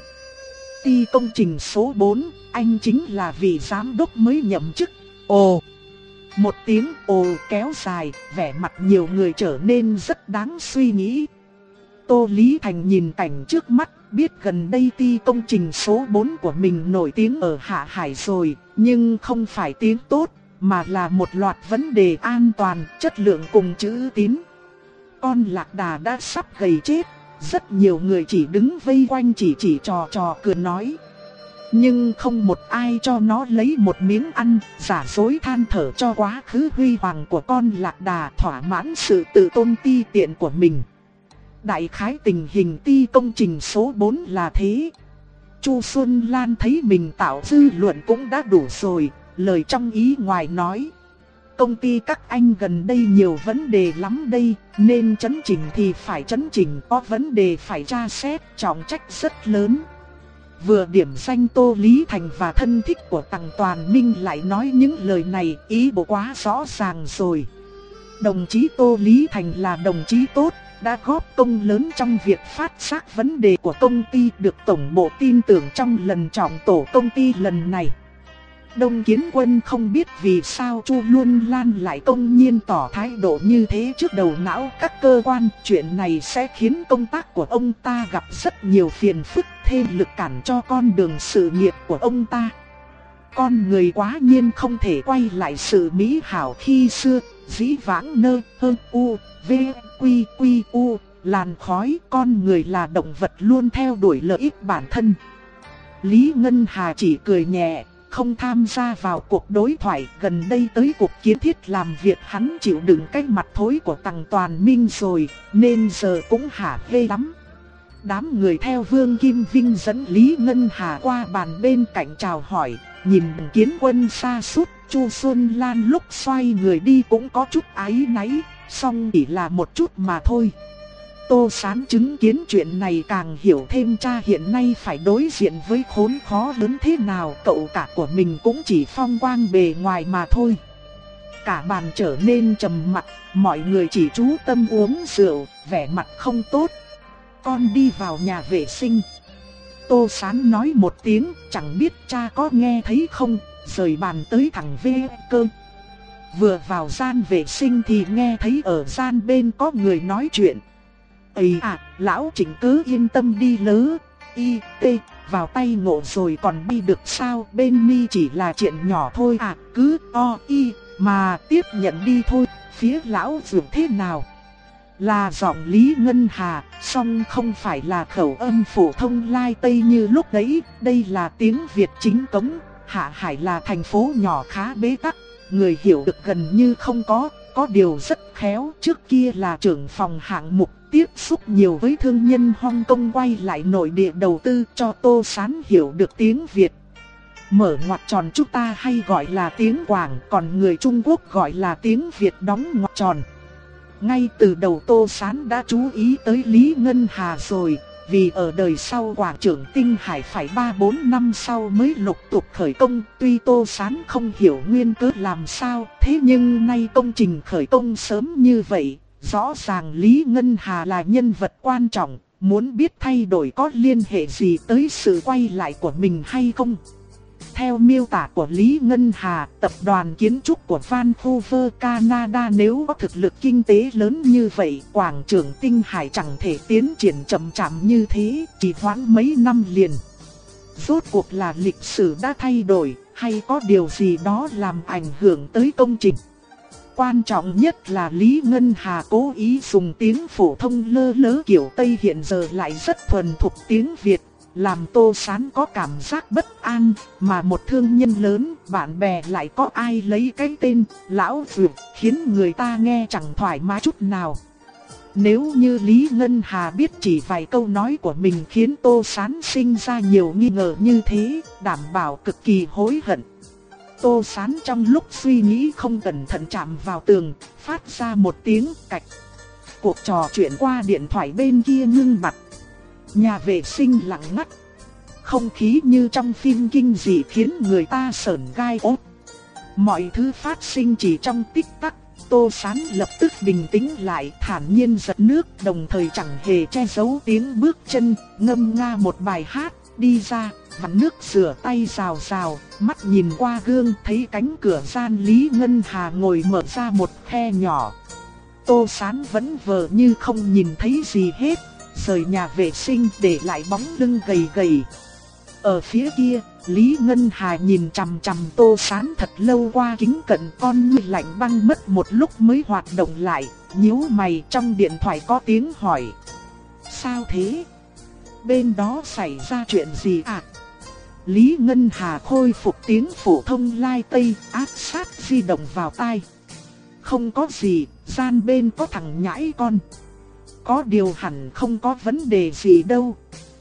ty công trình số bốn, anh chính là vị giám đốc mới nhậm chức. Ồ, một tiếng ồ kéo dài, vẻ mặt nhiều người trở nên rất đáng suy nghĩ. Tô Lý Thành nhìn cảnh trước mắt, biết gần đây ty công trình số bốn của mình nổi tiếng ở Hạ Hải rồi, nhưng không phải tiếng tốt, mà là một loạt vấn đề an toàn, chất lượng cùng chữ tín. Con lạc đà đã sắp gầy chết, rất nhiều người chỉ đứng vây quanh chỉ chỉ trò trò cười nói. Nhưng không một ai cho nó lấy một miếng ăn, giả dối than thở cho quá khứ huy hoàng của con lạc đà, thỏa mãn sự tự tôn ti tiện của mình. Đại khái tình hình ty công trình số bốn là thế. Chu Xuân Lan thấy mình tạo dư luận cũng đã đủ rồi, lời trong ý ngoài nói. Công ty các anh gần đây nhiều vấn đề lắm đây, nên chấn chỉnh thì phải chấn chỉnh, có vấn đề phải tra xét, trọng trách rất lớn. Vừa điểm danh Tô Lý Thành và thân thích của Tằng Toàn Minh lại nói những lời này, ý bộ quá rõ ràng rồi. Đồng chí Tô Lý Thành là đồng chí tốt, đã góp công lớn trong việc phát giác vấn đề của công ty, được tổng bộ tin tưởng trong lần trọng tổ công ty lần này. Đông Kiến Quân không biết vì sao Chu Luân Lan lại công nhiên tỏ thái độ như thế trước đầu não các cơ quan. Chuyện này sẽ khiến công tác của ông ta gặp rất nhiều phiền phức, thêm lực cản cho con đường sự nghiệp của ông ta. Con người quá nhiên không thể quay lại sự mỹ hảo khi xưa, dĩ vãng nơ hơn u, v, quy quy u, làn khói. Con người là động vật luôn theo đuổi lợi ích bản thân. Lý Ngân Hà chỉ cười nhẹ, không tham gia vào cuộc đối thoại. Gần đây tới cuộc kiến thiết làm việc hắn chịu đựng cái mặt thối của Tằng Toàn Minh rồi, nên giờ cũng hả hê lắm. Đám người theo Vương Kim Vinh dẫn Lý Ngân Hà qua bàn bên cạnh chào hỏi, nhìn Kiến Quân xa sút. Chu Xuân Lan lúc xoay người đi cũng có chút áy náy, song chỉ là một chút mà thôi. Tô Sán chứng kiến chuyện này càng hiểu thêm cha hiện nay phải đối diện với khốn khó lớn thế nào. Cậu cả của mình cũng chỉ phong quang bề ngoài mà thôi. Cả bàn trở nên trầm mặc, mọi người chỉ chú tâm uống rượu, vẻ mặt không tốt. Con đi vào nhà vệ sinh. Tô Sán nói một tiếng, chẳng biết cha có nghe thấy không, rời bàn tới thẳng về cơ. Vừa vào gian vệ sinh thì nghe thấy ở gian bên có người nói chuyện. Ây à, lão Trịnh cứ yên tâm đi lớ, y, t, vào tay ngộ rồi còn đi được sao, bên mi chỉ là chuyện nhỏ thôi à, cứ o, y, mà tiếp nhận đi thôi, phía lão dường thế nào. Là giọng Lý Ngân Hà, song không phải là khẩu âm phổ thông lai tây như lúc đấy, đây là tiếng Việt chính cống. Hạ Hải là thành phố nhỏ khá bế tắc, người hiểu được gần như không có, có điều rất khéo. Trước kia là trưởng phòng hạng mục, tiếp xúc nhiều với thương nhân Hong Kong, quay lại nội địa đầu tư cho Tô Sán hiểu được tiếng Việt. Mở ngoặc tròn chúng ta hay gọi là tiếng Quảng, còn người Trung Quốc gọi là tiếng Việt đóng ngoặc tròn. Ngay từ đầu Tô Sán đã chú ý tới Lý Ngân Hà rồi, vì ở đời sau Quảng trưởng Tinh Hải phải ba bốn năm sau mới lục tục khởi công. Tuy Tô Sán không hiểu nguyên cớ làm sao, thế nhưng nay công trình khởi công sớm như vậy, rõ ràng Lý Ngân Hà là nhân vật quan trọng, muốn biết thay đổi có liên hệ gì tới sự quay lại của mình hay không. Theo miêu tả của Lý Ngân Hà, tập đoàn kiến trúc của Vancouver, Canada nếu có thực lực kinh tế lớn như vậy, Quảng trưởng Tinh Hải chẳng thể tiến triển chậm chạp như thế, chỉ hoãn mấy năm liền. Rốt cuộc là lịch sử đã thay đổi, hay có điều gì đó làm ảnh hưởng tới công trình. Quan trọng nhất là Lý Ngân Hà cố ý dùng tiếng phổ thông lơ lớ kiểu Tây, hiện giờ lại rất thuần thục tiếng Việt, làm Tô Sán có cảm giác bất an. Mà một thương nhân lớn, bạn bè lại có ai lấy cái tên Lão Dược, khiến người ta nghe chẳng thoải mái chút nào. Nếu như Lý Ngân Hà biết chỉ vài câu nói của mình khiến Tô Sán sinh ra nhiều nghi ngờ như thế, đảm bảo cực kỳ hối hận. Tô Sán trong lúc suy nghĩ không cẩn thận chạm vào tường, phát ra một tiếng cạch. Cuộc trò chuyện qua điện thoại bên kia ngưng bặt. Nhà vệ sinh lặng ngắt. Không khí như trong phim kinh dị khiến người ta sởn gai ốt. Mọi thứ phát sinh chỉ trong tích tắc. Tô Sán lập tức bình tĩnh lại, thản nhiên giật nước, đồng thời chẳng hề che giấu tiếng bước chân, ngâm nga một bài hát, đi ra, vặn nước rửa tay rào rào, mắt nhìn qua gương thấy cánh cửa gian Lý Ngân Hà ngồi mở ra một khe nhỏ. Tô Sán vẫn vờ như không nhìn thấy gì hết, rời nhà vệ sinh để lại bóng lưng gầy gầy. Ở phía kia, Lý Ngân Hà nhìn chằm chằm Tô Sán thật lâu qua kính cận, con ngươi lạnh băng mất một lúc mới hoạt động lại, nhíu mày. Trong điện thoại có tiếng hỏi. Sao thế? Bên đó xảy ra chuyện gì à? Lý Ngân Hà khôi phục tiếng phổ thông lai tây, áp sát di động vào tai. Không có gì, gian bên có thằng nhãi con. Có điều hẳn không có vấn đề gì đâu.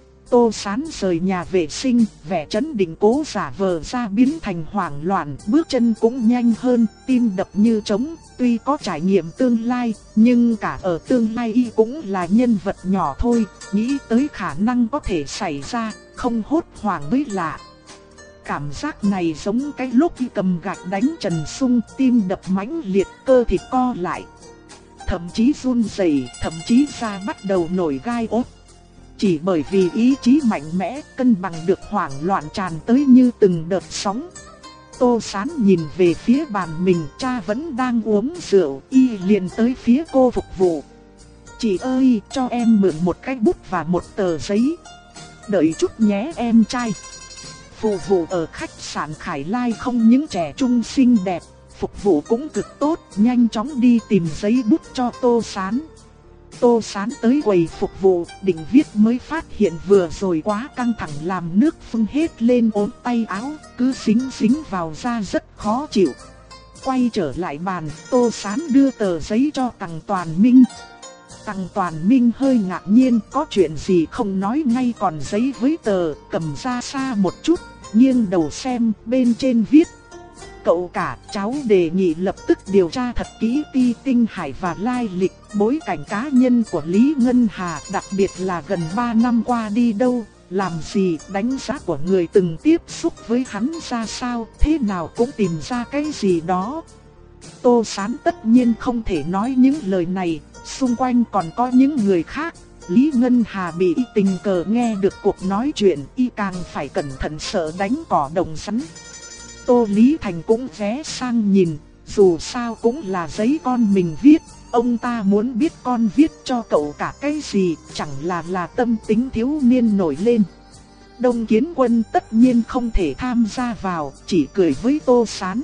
Tô Sán rời nhà vệ sinh, vẻ trấn định cố giả vờ ra biến thành hoảng loạn, bước chân cũng nhanh hơn, tim đập như trống. Tuy có trải nghiệm tương lai, nhưng cả ở tương lai y cũng là nhân vật nhỏ thôi, nghĩ tới khả năng có thể xảy ra, không hốt hoảng mới lạ. Cảm giác này giống cái lúc y cầm gạch đánh Trần Sung, tim đập mãnh liệt, cơ thịt co lại. Thậm chí run rẩy, thậm chí da bắt đầu nổi gai ốt. Chỉ bởi vì ý chí mạnh mẽ, cân bằng được hoảng loạn tràn tới như từng đợt sóng. Tô Sán nhìn về phía bàn mình, cha vẫn đang uống rượu, y liền tới phía cô phục vụ. Chị ơi, cho em mượn một cái bút và một tờ giấy. Đợi chút nhé em trai. Phục vụ ở khách sạn Khải Lai không những trẻ trung xinh đẹp, phục vụ cũng cực tốt, nhanh chóng đi tìm giấy bút cho Tô Sán. Tô Sán tới quầy phục vụ, định viết mới phát hiện vừa rồi quá căng thẳng làm nước phun hết lên ốm tay áo, cứ dính dính vào da rất khó chịu. Quay trở lại bàn, Tô Sán đưa tờ giấy cho Tằng Toàn Minh. Tằng Toàn Minh hơi ngạc nhiên, có chuyện gì không nói ngay, còn giấy với tờ, cầm ra xa một chút, nghiêng đầu xem, bên trên viết. Cậu cả, cháu đề nghị lập tức điều tra thật kỹ Ti Tinh Hải và lai lịch, bối cảnh cá nhân của Lý Ngân Hà, đặc biệt là gần ba năm qua đi đâu, làm gì, đánh giá của người từng tiếp xúc với hắn ra sao, thế nào cũng tìm ra cái gì đó. Tô Sán tất nhiên không thể nói những lời này, xung quanh còn có những người khác. Lý Ngân Hà bị y tình cờ nghe được cuộc nói chuyện, y càng phải cẩn thận sợ đánh cỏ đồng rắn. Tô Lý Thành cũng ghé sang nhìn, dù sao cũng là giấy con mình viết, ông ta muốn biết con viết cho cậu cả cái gì, chẳng là là tâm tính thiếu niên nổi lên. Đông Kiến Quân tất nhiên không thể tham gia vào, chỉ cười với Tô Sán.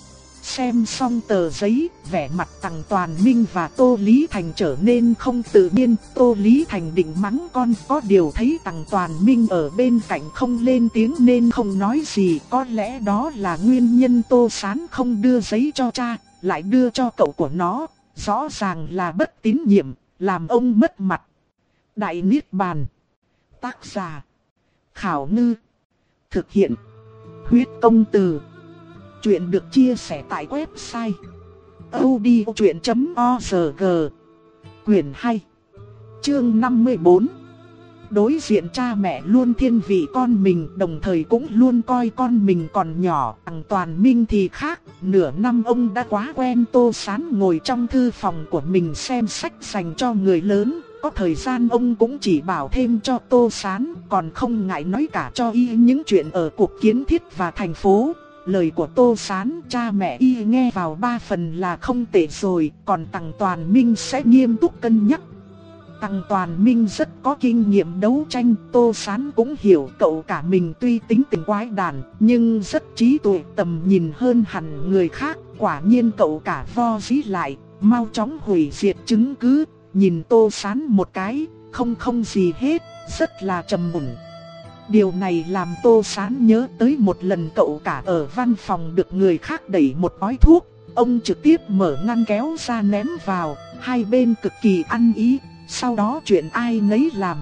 Xem xong tờ giấy, vẻ mặt Tằng Toàn Minh và Tô Lý Thành trở nên không tự nhiên. Tô Lý Thành định mắng con, có điều thấy Tằng Toàn Minh ở bên cạnh không lên tiếng nên không nói gì. Có lẽ đó là nguyên nhân Tô Sán không đưa giấy cho cha, lại đưa cho cậu của nó. Rõ ràng là bất tín nhiệm, làm ông mất mặt. Đại Niết Bàn. Tác giả Khảo Ngư. Thực hiện Huyết Công Từ. Chuyện được chia sẻ tại website audiochuyện chấm org. Quyển hai, chương năm mươi bốn. Đối diện cha mẹ luôn thiên vị con mình, đồng thời cũng luôn coi con mình còn nhỏ. Tằng Toàn Minh thì khác, nửa năm ông đã quá quen Tô Sán ngồi trong thư phòng của mình xem sách dành cho người lớn. Có thời gian ông cũng chỉ bảo thêm cho Tô Sán, còn không ngại nói cả cho y những chuyện ở Cục Kiến Thiết và thành phố. Lời của Tô Sán cha mẹ y nghe vào ba phần là không tệ rồi, còn Tằng Toàn Minh sẽ nghiêm túc cân nhắc. Tằng Toàn Minh rất có kinh nghiệm đấu tranh, Tô Sán cũng hiểu cậu cả mình tuy tính tình quái đản, nhưng rất trí tuệ tầm nhìn hơn hẳn người khác. Quả nhiên cậu cả vo dí lại, mau chóng hủy diệt chứng cứ, nhìn Tô Sán một cái, không không gì hết, rất là trầm mùn. Điều này làm Tô Sán nhớ tới một lần cậu cả ở văn phòng được người khác đẩy một gói thuốc. Ông trực tiếp mở ngăn kéo ra ném vào, hai bên cực kỳ ăn ý, sau đó chuyện ai nấy làm.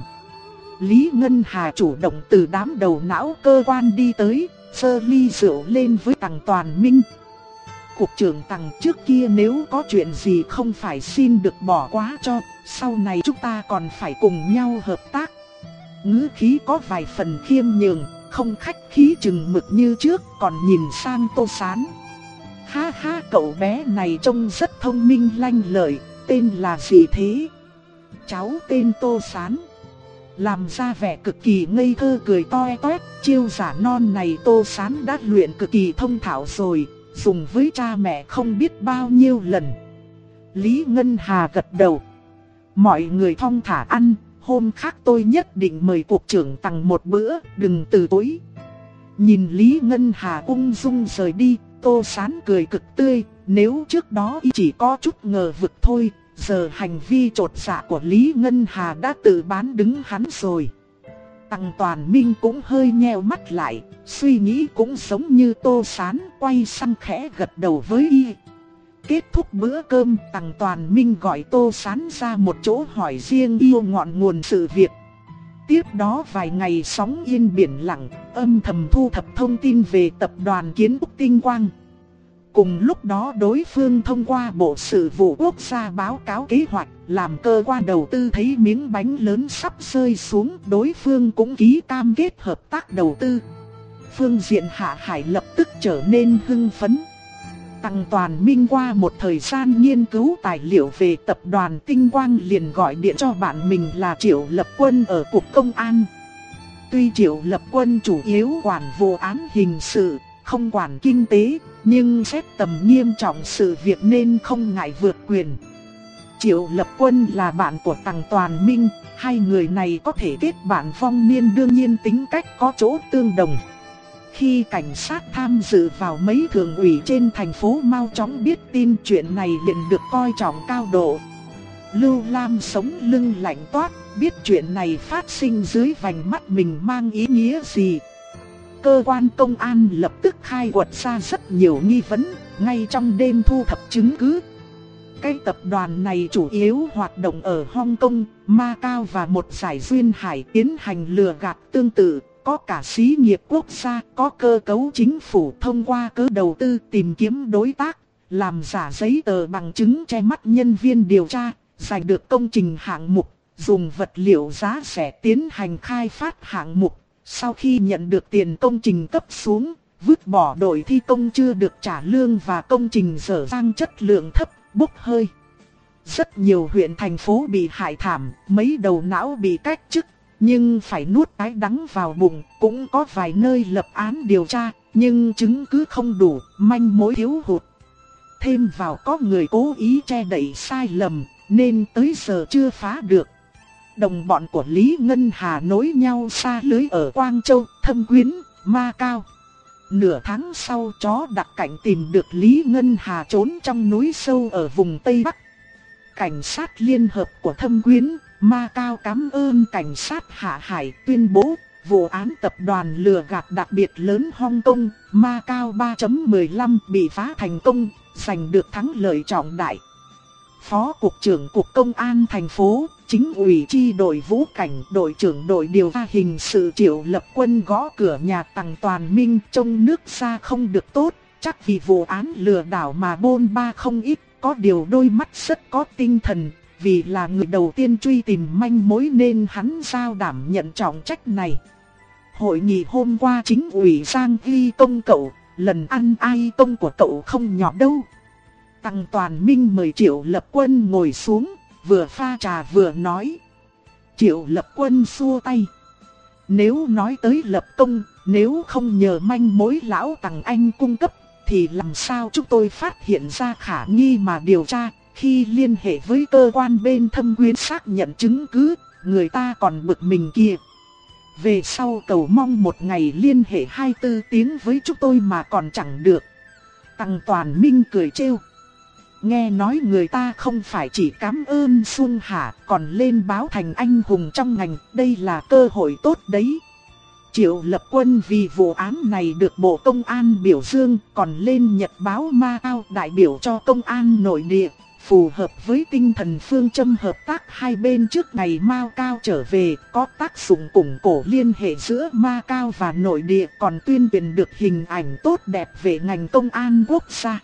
Lý Ngân Hà chủ động từ đám đầu não cơ quan đi tới, sơ ly rượu lên với Tằng Toàn Minh. Cục trưởng Tằng, trước kia nếu có chuyện gì không phải xin được bỏ qua cho, sau này chúng ta còn phải cùng nhau hợp tác. Ngữ khí có vài phần khiêm nhường, không khách khí chừng mực như trước, còn nhìn sang Tô Sán. Ha ha, cậu bé này trông rất thông minh lanh lợi, tên là gì thế? Cháu tên Tô Sán. Làm ra vẻ cực kỳ ngây thơ cười toe toét, chiêu giả non này Tô Sán đã luyện cực kỳ thông thạo rồi, dùng với cha mẹ không biết bao nhiêu lần. Lý Ngân Hà gật đầu. Mọi người thong thả ăn. hôm khác tôi nhất định mời cục trưởng Tằng một bữa, đừng từ chối. Nhìn Lý Ngân Hà ung dung rời đi, Tô Sán cười cực tươi, nếu trước đó y chỉ có chút ngờ vực thôi, giờ hành vi trột dạ của Lý Ngân Hà đã tự bán đứng hắn rồi. Tằng Toàn Minh cũng hơi nheo mắt lại, suy nghĩ cũng giống như Tô Sán, quay sang khẽ gật đầu với y. Kết thúc bữa cơm, Tằng Toàn Minh gọi Tô Sán ra một chỗ hỏi riêng yêu ngọn nguồn sự việc. Tiếp đó vài ngày sóng yên biển lặng, âm thầm thu thập thông tin về tập đoàn Kiến Trúc Tinh Quang. Cùng lúc đó đối phương thông qua Bộ Sự vụ Quốc gia báo cáo kế hoạch, làm cơ quan đầu tư thấy miếng bánh lớn sắp rơi xuống, đối phương cũng ký cam kết hợp tác đầu tư. Phương diện Hạ Hải lập tức trở nên hưng phấn. Tằng Toàn Minh qua một thời gian nghiên cứu tài liệu về tập đoàn Tinh Quang liền gọi điện cho bạn mình là Triệu Lập Quân ở Cục Công an. Tuy Triệu Lập Quân chủ yếu quản vụ án hình sự, không quản kinh tế, nhưng xét tầm nghiêm trọng sự việc nên không ngại vượt quyền. Triệu Lập Quân là bạn của Tằng Toàn Minh, hai người này có thể kết bạn vong niên, đương nhiên tính cách có chỗ tương đồng. Khi cảnh sát tham dự vào mấy thường ủy trên thành phố mau chóng biết tin, chuyện này liền được coi trọng cao độ. Lưu Lam sống lưng lạnh toát, biết chuyện này phát sinh dưới vành mắt mình mang ý nghĩa gì. Cơ quan công an lập tức khai quật ra rất nhiều nghi vấn, ngay trong đêm thu thập chứng cứ. Cái tập đoàn này chủ yếu hoạt động ở Hong Kong, Macau và một giải duyên hải, tiến hành lừa gạt tương tự. Có cả xí nghiệp quốc gia, có cơ cấu chính phủ thông qua cớ đầu tư tìm kiếm đối tác, làm giả giấy tờ bằng chứng che mắt nhân viên điều tra, giành được công trình hạng mục, dùng vật liệu giá rẻ tiến hành khai phát hạng mục. Sau khi nhận được tiền công trình cấp xuống, vứt bỏ đội thi công chưa được trả lương và công trình dở dang chất lượng thấp, bốc hơi. Rất nhiều huyện thành phố bị hại thảm, mấy đầu não bị cách chức. Nhưng phải nuốt cái đắng vào bụng, cũng có vài nơi lập án điều tra, nhưng chứng cứ không đủ, manh mối thiếu hụt. Thêm vào có người cố ý che đậy sai lầm, nên tới giờ chưa phá được. Đồng bọn của Lý Ngân Hà nối nhau xa lưới ở Quang Châu, Thâm Quyến, Macau. Nửa tháng sau, chó đặc cảnh tìm được Lý Ngân Hà trốn trong núi sâu ở vùng Tây Bắc. Cảnh sát liên hợp của Thâm Quyến, Macau cảm ơn cảnh sát Hạ Hải, tuyên bố vụ án tập đoàn lừa gạt đặc biệt lớn Hong Kong, Macau ba chấm mười lăm bị phá thành công, giành được thắng lợi trọng đại. Phó Cục trưởng Cục Công an thành phố, Chính ủy chi đội Vũ Cảnh, đội trưởng đội điều tra hình sự Triệu Lập Quân gõ cửa nhà Tằng Toàn Minh, trông nước ra không được tốt, chắc vì vụ án lừa đảo mà bôn ba không ít, có điều đôi mắt rất có tinh thần. Vì là người đầu tiên truy tìm manh mối nên hắn giao đảm nhận trọng trách này. Hội nghị hôm qua chính ủy Giang ghi công cậu, lần ăn ai công của cậu không nhỏ đâu. Tằng Toàn Minh mời Triệu Lập Quân ngồi xuống, vừa pha trà vừa nói. Triệu Lập Quân xua tay. Nếu nói tới lập công, nếu không nhờ manh mối lão Tằng anh cung cấp, thì làm sao chúng tôi phát hiện ra khả nghi mà điều tra. Khi liên hệ với cơ quan bên Thâm Quyến xác nhận chứng cứ, người ta còn bực mình kia. Về sau cầu mong một ngày liên hệ hai mươi bốn tiếng với chúng tôi mà còn chẳng được. Tằng Toàn Minh cười trêu. Nghe nói người ta không phải chỉ cảm ơn Xuân Hà, còn lên báo thành anh hùng trong ngành, đây là cơ hội tốt đấy. Triệu Lập Quân vì vụ án này được Bộ Công an biểu dương, còn lên nhật báo Macau đại biểu cho công an nội địa. Phù hợp với tinh thần phương châm hợp tác hai bên trước ngày Macau trở về, có tác dụng củng cố liên hệ giữa Macau và nội địa, còn tuyên truyền được hình ảnh tốt đẹp về ngành công an quốc gia.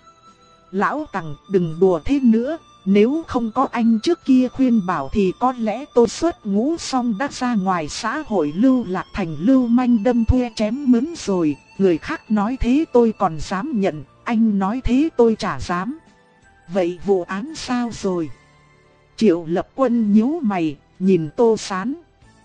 Lão Tằng, đừng đùa thế nữa, nếu không có anh trước kia khuyên bảo thì có lẽ tôi xuất ngũ xong đã ra ngoài xã hội lưu lạc thành lưu manh đâm thuê chém mướn rồi. Người khác nói thế tôi còn dám nhận, anh nói thế tôi chả dám. Vậy vụ án sao rồi? Triệu Lập Quân nhíu mày, nhìn Tô Sán.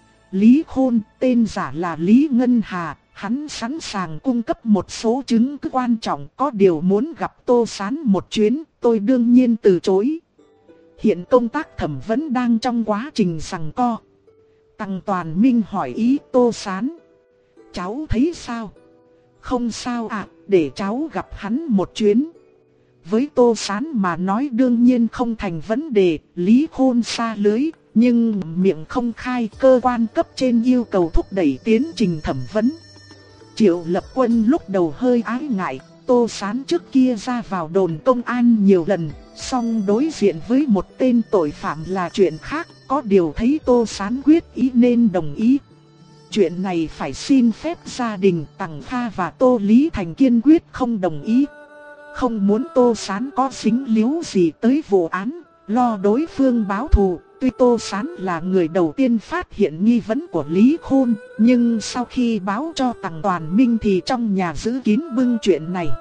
Lý Khôn, tên giả là Lý Ngân Hà, hắn sẵn sàng cung cấp một số chứng cứ quan trọng, có điều muốn gặp Tô Sán một chuyến, tôi đương nhiên từ chối. Hiện công tác thẩm vấn đang trong quá trình giằng co. Tằng Toàn Minh hỏi ý Tô Sán. Cháu thấy sao? Không sao ạ, à, để cháu gặp hắn một chuyến. Với Tô Sán mà nói đương nhiên không thành vấn đề, Lý Khôn xa lưới, nhưng miệng không khai, cơ quan cấp trên yêu cầu thúc đẩy tiến trình thẩm vấn. Triệu Lập Quân lúc đầu hơi ái ngại, Tô Sán trước kia ra vào đồn công an nhiều lần, song đối diện với một tên tội phạm là chuyện khác, có điều thấy Tô Sán quyết ý nên đồng ý. Chuyện này phải xin phép gia đình. Tằng Kha và Tô Lý Thành kiên quyết không đồng ý. Không muốn Tô Sán có dính líu gì tới vụ án, lo đối phương báo thù. Tuy Tô Sán là người đầu tiên phát hiện nghi vấn của Lý Khôn, nhưng sau khi báo cho Tằng Toàn Minh thì trong nhà giữ kín bưng chuyện này.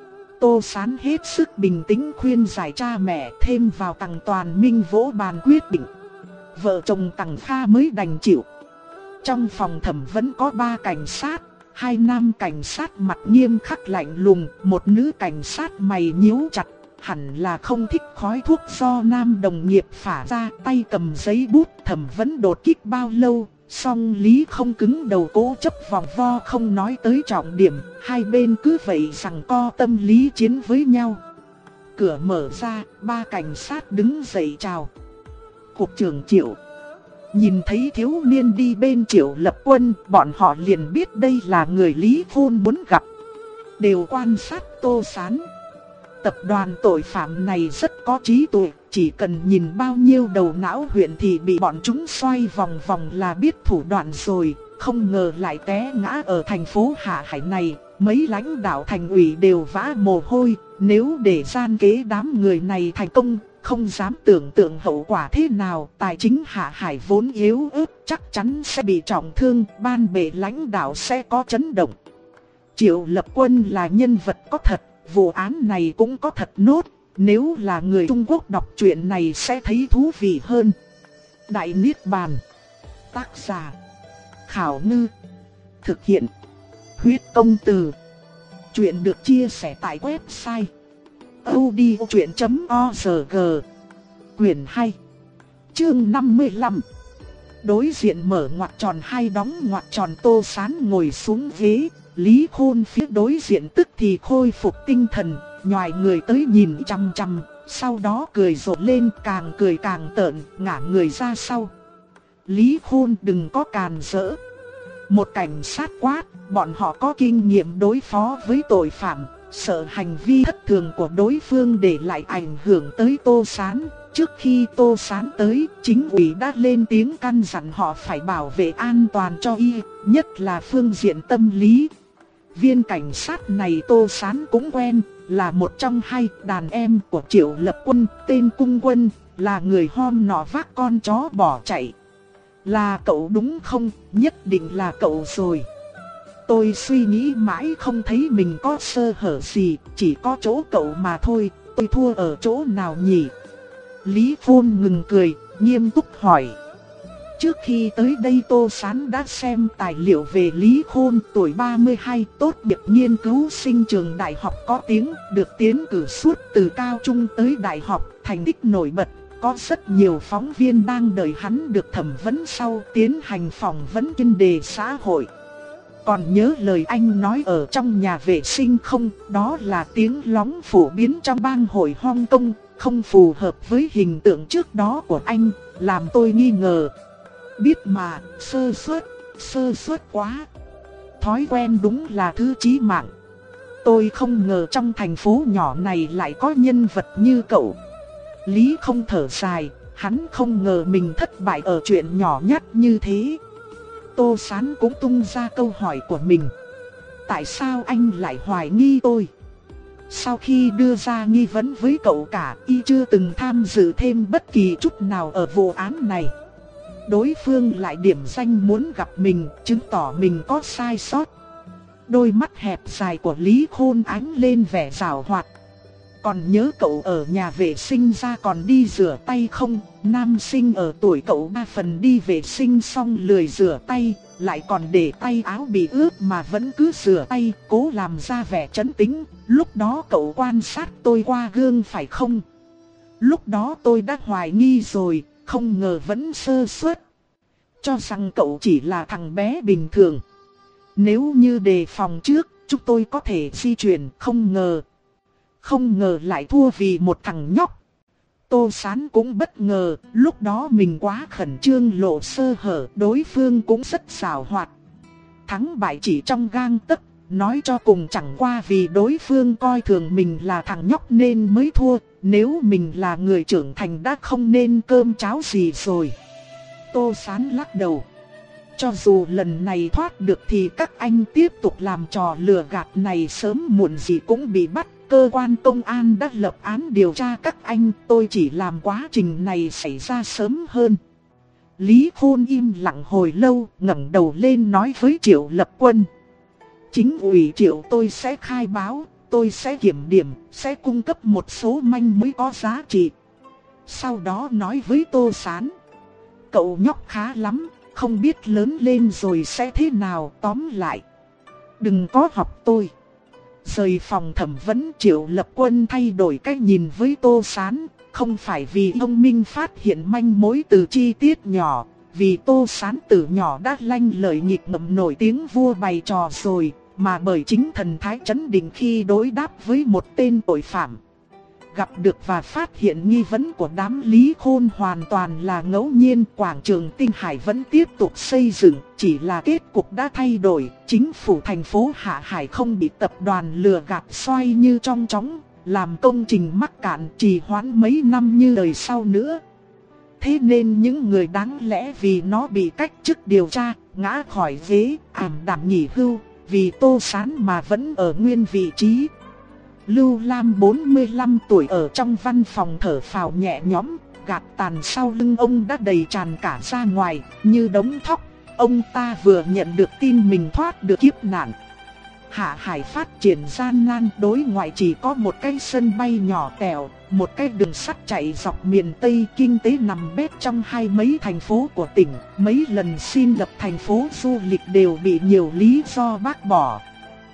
Tô Sán hết sức bình tĩnh khuyên giải cha mẹ, thêm vào Tằng Toàn Minh vỗ bàn quyết định. Vợ chồng Tằng Kha mới đành chịu. Trong phòng thẩm vấn có ba cảnh sát, hai nam cảnh sát mặt nghiêm khắc lạnh lùng, một nữ cảnh sát mày nhíu chặt, hẳn là không thích khói thuốc do nam đồng nghiệp phả ra, tay cầm giấy bút. Thẩm vấn đột kích bao lâu, song Lý không cứng đầu cố chấp vòng vo không nói tới trọng điểm, hai bên cứ vậy rằng co tâm lý chiến với nhau. Cửa mở ra, ba cảnh sát đứng dậy chào. Cục trưởng Triệu. Nhìn thấy thiếu niên đi bên Triệu Lập Quân, bọn họ liền biết đây là người Lý Khôn muốn gặp. Đều quan sát Tô Sán. Tập đoàn tội phạm này rất có trí tuệ, chỉ cần nhìn bao nhiêu đầu não huyện thì bị bọn chúng xoay vòng vòng là biết thủ đoạn rồi. Không ngờ lại té ngã ở thành phố Hạ Hải này, mấy lãnh đạo thành ủy đều vã mồ hôi. Nếu để gian kế đám người này thành công, không dám tưởng tượng hậu quả thế nào. Tài chính Hạ Hải vốn yếu ớt, chắc chắn sẽ bị trọng thương, ban bệ lãnh đạo sẽ có chấn động. Triệu Lập Quân là nhân vật có thật, vụ án này cũng có thật nốt. Nếu là người Trung Quốc đọc chuyện này sẽ thấy thú vị hơn. Đại Niết Bàn. Tác giả Khảo Ngư. Thực hiện Huyết Công Từ. Chuyện được chia sẻ tại website audiochuyện chấm org. Quyển hai, chương năm mươi lăm. Đối diện mở ngoặc tròn hai đóng ngoặc tròn. Tô Sán ngồi xuống ghế, Lý Khôn phía đối diện tức thì khôi phục tinh thần, nhòi người tới nhìn chằm chằm, sau đó cười rộ lên, càng cười càng tợn, ngả người ra sau. Lý Khôn đừng có càn rỡ. Một cảnh sát quát, bọn họ có kinh nghiệm đối phó với tội phạm, sợ hành vi thất thường của đối phương để lại ảnh hưởng tới Tô Sán. Trước khi Tô Sán tới, chính ủy đã lên tiếng căn dặn họ phải bảo vệ an toàn cho y, nhất là phương diện tâm lý. Viên cảnh sát này Tô Sán cũng quen, là một trong hai đàn em của Triệu Lập Quân, tên Cung Quân, là người hôm nọ vác con chó bỏ chạy. Là cậu đúng không? Nhất định là cậu rồi. Tôi suy nghĩ mãi không thấy mình có sơ hở gì, chỉ có chỗ cậu mà thôi. Tôi thua ở chỗ nào nhỉ? Lý Khôn ngừng cười, nghiêm túc hỏi. Trước khi tới đây Tô Sán đã xem tài liệu về Lý Khôn, tuổi ba mươi hai, tốt nghiệp nghiên cứu sinh trường đại học có tiếng, được tiến cử suốt từ cao trung tới đại học, thành tích nổi bật. Có rất nhiều phóng viên đang đợi hắn được thẩm vấn sau tiến hành phỏng vấn chuyên đề xã hội. Còn nhớ lời anh nói ở trong nhà vệ sinh không? Đó là tiếng lóng phổ biến trong bang hội Hong Kong, không phù hợp với hình tượng trước đó của anh, làm tôi nghi ngờ. Biết mà, sơ suất, sơ suất quá. Thói quen đúng là thứ chí mạng. Tôi không ngờ trong thành phố nhỏ này lại có nhân vật như cậu. Lý không thở dài, hắn không ngờ mình thất bại ở chuyện nhỏ nhặt như thế. Tô Sán cũng tung ra câu hỏi của mình. Tại sao anh lại hoài nghi tôi? Sau khi đưa ra nghi vấn với cậu cả, y chưa từng tham dự thêm bất kỳ chút nào ở vụ án này. Đối phương lại điểm danh muốn gặp mình, chứng tỏ mình có sai sót. Đôi mắt hẹp dài của Lý Khôn ánh lên vẻ giảo hoạt. Còn nhớ cậu ở nhà vệ sinh ra còn đi rửa tay không? Nam sinh ở tuổi cậu đa phần đi vệ sinh xong lười rửa tay, lại còn để tay áo bị ướt mà vẫn cứ rửa tay, cố làm ra vẻ trấn tĩnh. Lúc đó cậu quan sát tôi qua gương phải không? Lúc đó tôi đã hoài nghi rồi, không ngờ vẫn sơ suất. cho rằng cậu chỉ là thằng bé bình thường. Nếu như đề phòng trước, chúng tôi có thể di chuyển, không ngờ. Không ngờ lại thua vì một thằng nhóc. Tô Sán cũng bất ngờ, lúc đó mình quá khẩn trương lộ sơ hở, đối phương cũng rất xảo hoạt. Thắng bại chỉ trong gang tấc, nói cho cùng chẳng qua vì đối phương coi thường mình là thằng nhóc nên mới thua, nếu mình là người trưởng thành đã không nên cơm cháo gì rồi. Tô Sán lắc đầu. Cho dù lần này thoát được thì các anh tiếp tục làm trò lừa gạt này sớm muộn gì cũng bị bắt. Cơ quan công an đã lập án điều tra các anh, tôi chỉ làm quá trình này xảy ra sớm hơn. Lý Khôn im lặng hồi lâu, ngẩng đầu lên nói với Triệu Lập Quân. Chính ủy Triệu tôi sẽ khai báo, tôi sẽ kiểm điểm, sẽ cung cấp một số manh mối có giá trị. Sau đó nói với Tô Sán. Cậu nhóc khá lắm, không biết lớn lên rồi sẽ thế nào, tóm lại. Đừng có học tôi. Rời phòng thẩm vấn, Triệu Lập Quân thay đổi cách nhìn với Tô Sán, không phải vì ông Minh phát hiện manh mối từ chi tiết nhỏ, vì Tô Sán từ nhỏ đã lanh lợi nghịch ngợm nổi tiếng vua bày trò rồi, mà bởi chính thần thái trấn định khi đối đáp với một tên tội phạm. Gặp được và phát hiện nghi vấn của đám Lý Khôn hoàn toàn là ngẫu nhiên. Quảng trường Tinh Hải vẫn tiếp tục xây dựng, chỉ là kết cục đã thay đổi. Chính phủ thành phố Hạ Hải không bị tập đoàn lừa gạt xoay như trong chóng, làm công trình mắc cạn trì hoãn mấy năm như đời sau nữa. Thế nên những người đáng lẽ vì nó bị cách chức điều tra, ngã khỏi ghế, ảm đạm nghỉ hưu, vì Tô Sán mà vẫn ở nguyên vị trí. Lưu Lam bốn mươi lăm tuổi ở trong văn phòng thở phào nhẹ nhõm, gạt tàn sau lưng ông đã đầy tràn cả ra ngoài, như đống thóc. Ông ta vừa nhận được tin mình thoát được kiếp nạn. Hạ Hải phát triển gian nan, đối ngoại chỉ có một cái sân bay nhỏ tẹo, một cái đường sắt chạy dọc miền Tây, kinh tế nằm bét trong hai mấy thành phố của tỉnh. Mấy lần xin lập thành phố du lịch đều bị nhiều lý do bác bỏ.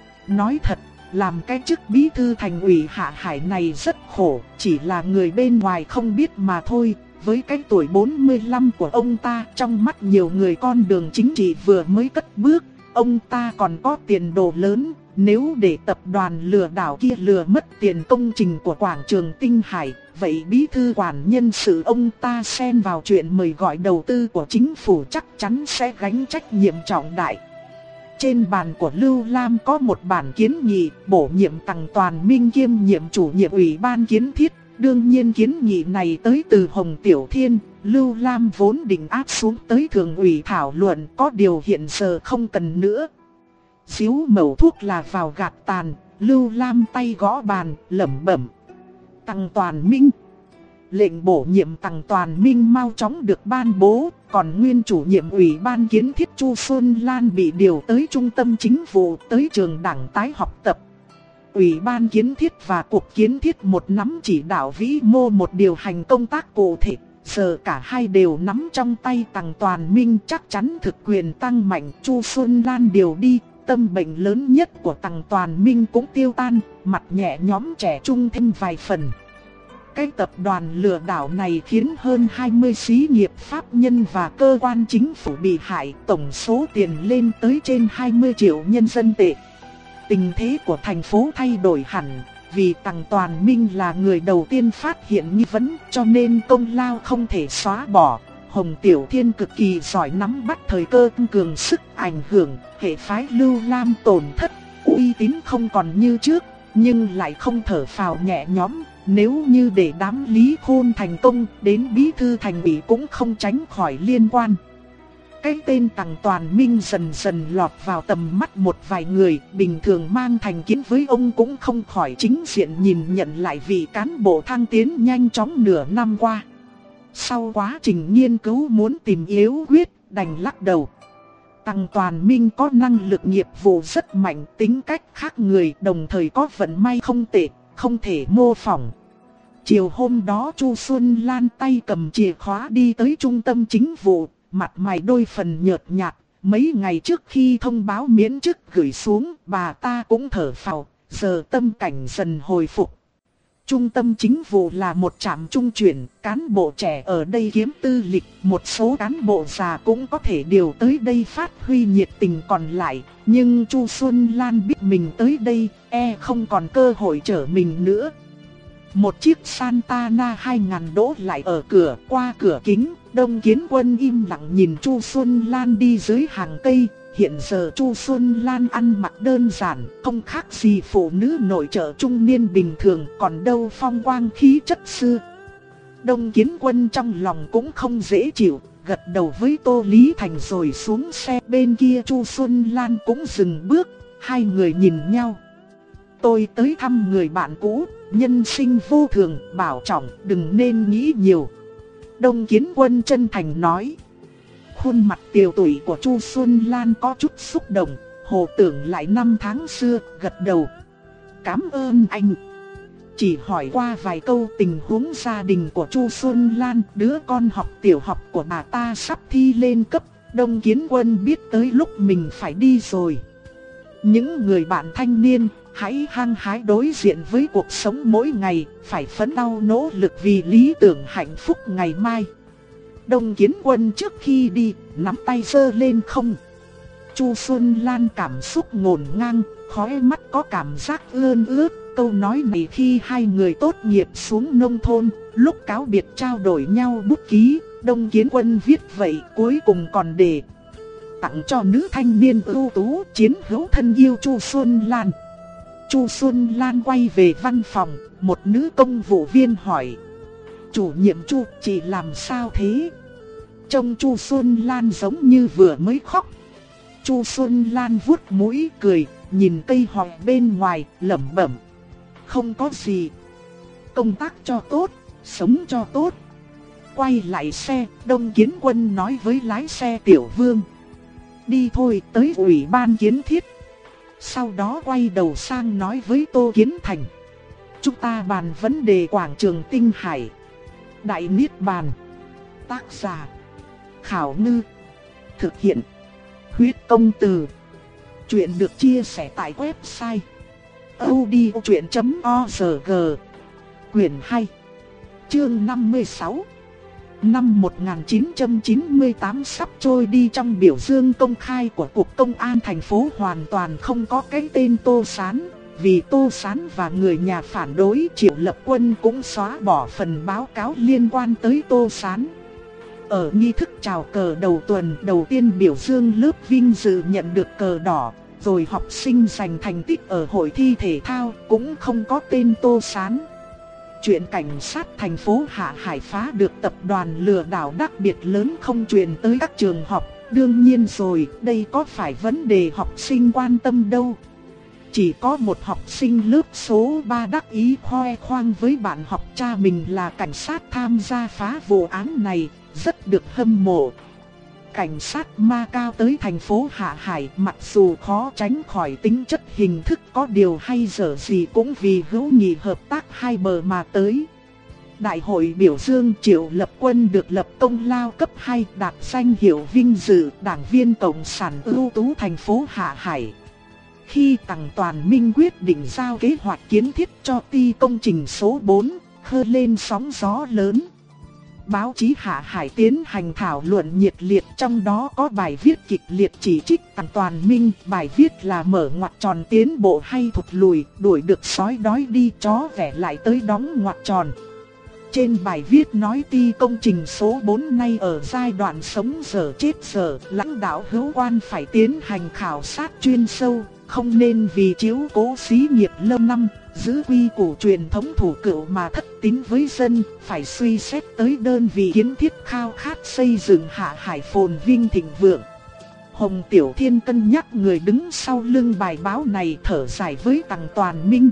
Nói thật, làm cái chức bí thư thành ủy Hạ Hải này rất khổ, chỉ là người bên ngoài không biết mà thôi. Với cái tuổi bốn mươi lăm của ông ta, trong mắt nhiều người con đường chính trị vừa mới cất bước, ông ta còn có tiền đồ lớn. Nếu để tập đoàn lừa đảo kia lừa mất tiền công trình của quảng trường Tinh Hải, vậy bí thư quản nhân sự ông ta xen vào chuyện mời gọi đầu tư của chính phủ chắc chắn sẽ gánh trách nhiệm trọng đại. Trên bàn của Lưu Lam có một bản kiến nghị bổ nhiệm Tằng Toàn Minh kiêm nhiệm chủ nhiệm ủy ban kiến thiết. Đương nhiên kiến nghị này tới từ Hồng Tiểu Thiên, Lưu Lam vốn định áp xuống tới thường ủy thảo luận, có điều hiện giờ không cần nữa. Xíu mẩu thuốc là vào gạt tàn, Lưu Lam tay gõ bàn, lẩm bẩm. Tằng Toàn Minh. Lệnh bổ nhiệm Tằng Toàn Minh mau chóng được ban bố, còn nguyên chủ nhiệm ủy ban kiến thiết Chu Xuân Lan bị điều tới trung tâm chính vụ, tới trường đảng tái học tập. Ủy ban kiến thiết và cục kiến thiết một nắm chỉ đạo vĩ mô, một điều hành công tác cụ thể. Giờ cả hai đều nắm trong tay Tằng Toàn Minh, chắc chắn thực quyền tăng mạnh. Chu Xuân Lan điều đi, tâm bệnh lớn nhất của Tằng Toàn Minh cũng tiêu tan, mặt nhẹ nhõm trẻ trung thêm vài phần. Cái tập đoàn lừa đảo này khiến hơn hai mươi xí nghiệp pháp nhân và cơ quan chính phủ bị hại, tổng số tiền lên tới trên hai mươi triệu nhân dân tệ. Tình thế của thành phố thay đổi hẳn, vì Tằng Toàn Minh là người đầu tiên phát hiện nghi vấn, cho nên công lao không thể xóa bỏ. Hồng Tiểu Thiên cực kỳ giỏi nắm bắt thời cơ, cường sức ảnh hưởng, hệ phái Lưu Lam tổn thất, uy tín không còn như trước, nhưng lại không thở phào nhẹ nhõm. Nếu như để đám Lý Khôn thành công, đến bí thư thành ủy cũng không tránh khỏi liên quan. Cái tên Tằng Toàn Minh dần dần lọt vào tầm mắt một vài người, bình thường mang thành kiến với ông cũng không khỏi chính diện nhìn nhận lại vị cán bộ thăng tiến nhanh chóng nửa năm qua. Sau quá trình nghiên cứu muốn tìm yếu quyết, đành lắc đầu. Tằng Toàn Minh có năng lực nghiệp vụ rất mạnh, tính cách khác người, đồng thời có vận may không tệ, không thể mô phỏng. Chiều hôm đó Chu Xuân Lan tay cầm chìa khóa đi tới trung tâm chính vụ, mặt mày đôi phần nhợt nhạt. Mấy ngày trước khi thông báo miễn chức gửi xuống, bà ta cũng thở phào, giờ tâm cảnh dần hồi phục. Trung tâm chính vụ là một trạm trung chuyển, cán bộ trẻ ở đây kiếm tư lịch, một số cán bộ già cũng có thể điều tới đây phát huy nhiệt tình còn lại. Nhưng Chu Xuân Lan biết mình tới đây, e không còn cơ hội trở mình nữa. Một chiếc Santana hai nghìn đỗ lại ở cửa, qua cửa kính, Đông Kiến Quân im lặng nhìn Chu Xuân Lan đi dưới hàng cây. Hiện giờ Chu Xuân Lan ăn mặc đơn giản, không khác gì phụ nữ nội trợ trung niên bình thường, còn đâu phong quang khí chất xưa. Đông Kiến Quân trong lòng cũng không dễ chịu, gật đầu với Tô Lý Thành rồi xuống xe. Bên kia Chu Xuân Lan cũng dừng bước, hai người nhìn nhau. Tôi tới thăm người bạn cũ, nhân sinh vô thường, bảo trọng, đừng nên nghĩ nhiều. Đông Kiến Quân chân thành nói. Khuôn mặt tiều tụy của Chu Xuân Lan có chút xúc động, hồ tưởng lại năm tháng xưa, gật đầu. Cảm ơn anh. Chỉ hỏi qua vài câu tình huống gia đình của Chu Xuân Lan, đứa con học tiểu học của bà ta sắp thi lên cấp, Đông Kiến Quân biết tới lúc mình phải đi rồi. Những người bạn thanh niên, hãy hăng hái đối diện với cuộc sống mỗi ngày, phải phấn đấu nỗ lực vì lý tưởng hạnh phúc ngày mai. Đông Kiến Quân trước khi đi, nắm tay giơ lên không. Chu Xuân Lan cảm xúc ngổn ngang, khóe mắt có cảm giác ươn ướt. Câu nói này khi hai người tốt nghiệp xuống nông thôn, lúc cáo biệt trao đổi nhau bút ký, Đông Kiến Quân viết vậy cuối cùng còn để tặng cho nữ thanh niên ưu tú chiến hữu thân yêu Chu Xuân Lan. Chu Xuân Lan quay về văn phòng, một nữ công vụ viên hỏi. Chủ nhiệm Chu, chị làm sao thế? Trông Chu Xuân Lan giống như vừa mới khóc. Chu Xuân Lan vuốt mũi cười, nhìn cây hòe bên ngoài, lẩm bẩm. Không có gì. Công tác cho tốt, sống cho tốt. Quay lại xe, Đông Kiến Quân nói với lái xe Tiểu Vương. Đi thôi, tới ủy ban kiến thiết. Sau đó quay đầu sang nói với Tô Kiến Thành. Chúng ta bàn vấn đề quảng trường Tinh Hải. Đại Niết Bàn. Tác giả Khảo Ngư. Thực hiện Huyết Công Từ. Chuyện được chia sẻ tại website audiochuyện chấm org. Quyển hai. Chương năm mươi sáu. Năm một nghìn chín trăm chín mươi tám sắp trôi đi trong biểu dương công khai của Cục Công an thành phố hoàn toàn không có cái tên Tô Sán. Vì Tô Sán và người nhà phản đối Triệu Lập Quân cũng xóa bỏ phần báo cáo liên quan tới Tô Sán. Ở nghi thức chào cờ đầu tuần đầu tiên biểu dương lớp vinh dự nhận được cờ đỏ, rồi học sinh giành thành tích ở hội thi thể thao cũng không có tên Tô Sán. Chuyện cảnh sát thành phố Hạ Hải phá được tập đoàn lừa đảo đặc biệt lớn không truyền tới các trường học. Đương nhiên rồi, đây có phải vấn đề học sinh quan tâm đâu. Chỉ có một học sinh lớp số ba đắc ý khoe khoang với bạn học cha mình là cảnh sát tham gia phá vụ án này, rất được hâm mộ. Cảnh sát ma cao tới thành phố Hạ Hải, mặc dù khó tránh khỏi tính chất hình thức có điều hay dở gì cũng vì hữu nghị hợp tác hai bờ mà tới. Đại hội biểu dương Triệu Lập Quân được lập công lao cấp hai, đạt danh hiệu vinh dự đảng viên cộng sản ưu tú thành phố Hạ Hải. Khi Tằng Toàn Minh quyết định giao kế hoạch kiến thiết cho ty công trình số bốn, khơi lên sóng gió lớn. Báo chí Hạ Hải tiến hành thảo luận nhiệt liệt, trong đó có bài viết kịch liệt chỉ trích Tằng Toàn Minh. Bài viết là mở ngoặc tròn tiến bộ hay thụt lùi, đuổi được sói đói đi chó vẽ lại tới đóng ngoặc tròn. Trên bài viết nói ty công trình số bốn nay ở giai đoạn sống dở chết dở, lãnh đạo hữu quan phải tiến hành khảo sát chuyên sâu, không nên vì chiếu cố xí nghiệp lâu năm, giữ quy củ truyền thống thủ cựu mà thất tín với dân, phải suy xét tới đơn vị kiến thiết khao khát xây dựng Hạ Hải phồn vinh thịnh vượng. Hồng Tiểu Thiên cân nhắc người đứng sau lưng bài báo này, thở dài với Tằng Toàn Minh.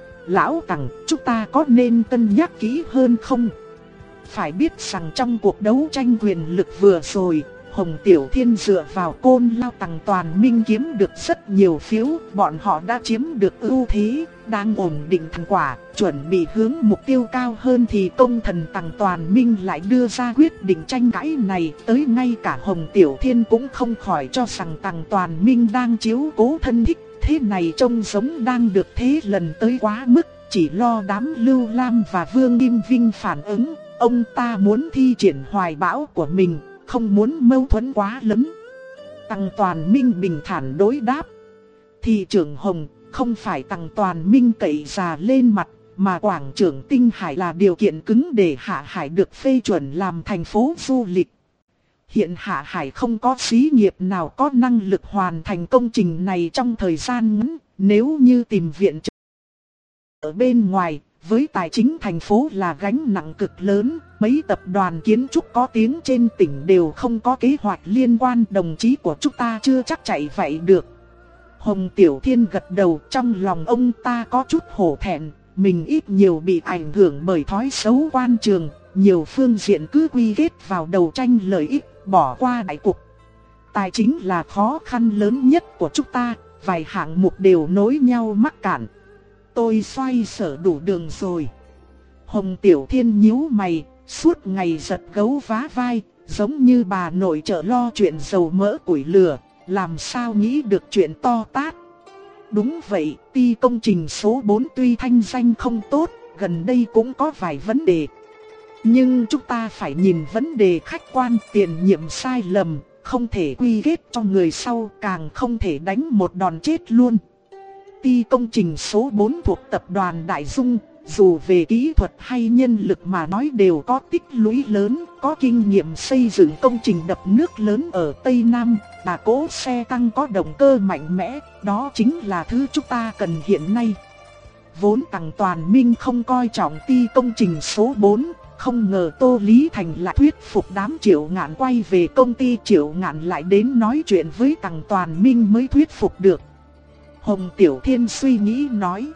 Lão Tằng, chúng ta có nên cân nhắc kỹ hơn không? Phải biết rằng trong cuộc đấu tranh quyền lực vừa rồi, Hồng Tiểu Thiên dựa vào Côn Lao Tằng Toàn Minh kiếm được rất nhiều phiếu, bọn họ đã chiếm được ưu thế, đang ổn định thành quả, chuẩn bị hướng mục tiêu cao hơn thì công thần Tằng Toàn Minh lại đưa ra quyết định tranh cãi này, tới ngay cả Hồng Tiểu Thiên cũng không khỏi cho rằng Tằng Toàn Minh đang chiếu cố thân thích, thế này trông giống đang được thế lần tới quá mức. chỉ lo đám Lưu Lam và Vương Kim Vinh phản ứng. Ông ta muốn thi triển hoài bão của mình, không muốn mâu thuẫn quá lớn. Tăng Toàn Minh bình thản đối đáp. Thị trưởng Hồng, không phải Tăng Toàn Minh cậy già lên mặt, mà Quảng trưởng Tinh Hải là điều kiện cứng để Hạ Hải được phê chuẩn làm thành phố du lịch. Hiện Hạ Hải không có xí nghiệp nào có năng lực hoàn thành công trình này trong thời gian ngắn, nếu như tìm viện trợ ở bên ngoài, với tài chính thành phố là gánh nặng cực lớn, mấy tập đoàn kiến trúc có tiếng trên tỉnh đều không có kế hoạch liên quan, đồng chí của chúng ta chưa chắc chạy vậy được. Hồng Tiểu Thiên gật đầu, trong lòng ông ta có chút hổ thẹn, mình ít nhiều bị ảnh hưởng bởi thói xấu quan trường, nhiều phương diện cứ quy kết vào đầu tranh lợi ích, bỏ qua đại cục. Tài chính là khó khăn lớn nhất của chúng ta, vài hạng mục đều nối nhau mắc cạn. Tôi xoay sở đủ đường rồi. Hồng Tiểu Thiên nhíu mày, suốt ngày giật gấu vá vai, giống như bà nội trợ lo chuyện dầu mỡ củi lửa, làm sao nghĩ được chuyện to tát. Đúng vậy, ty công trình số bốn tuy thanh danh không tốt, gần đây cũng có vài vấn đề. Nhưng chúng ta phải nhìn vấn đề khách quan, tiền nhiệm sai lầm, không thể quy kết cho người sau, càng không thể đánh một đòn chết luôn. Ty công trình số bốn thuộc tập đoàn Đại Dung, dù về kỹ thuật hay nhân lực mà nói đều có tích lũy lớn, có kinh nghiệm xây dựng công trình đập nước lớn ở Tây Nam, đà cỗ xe tăng có động cơ mạnh mẽ, đó chính là thứ chúng ta cần hiện nay. Vốn Tăng Toàn Minh không coi trọng ty công trình số bốn, không ngờ Tô Lý Thành lại thuyết phục đám Triệu Ngạn quay về công ty. Triệu Ngạn lại đến nói chuyện với Tăng Toàn Minh mới thuyết phục được. Hồng Tiểu Thiên suy nghĩ nói,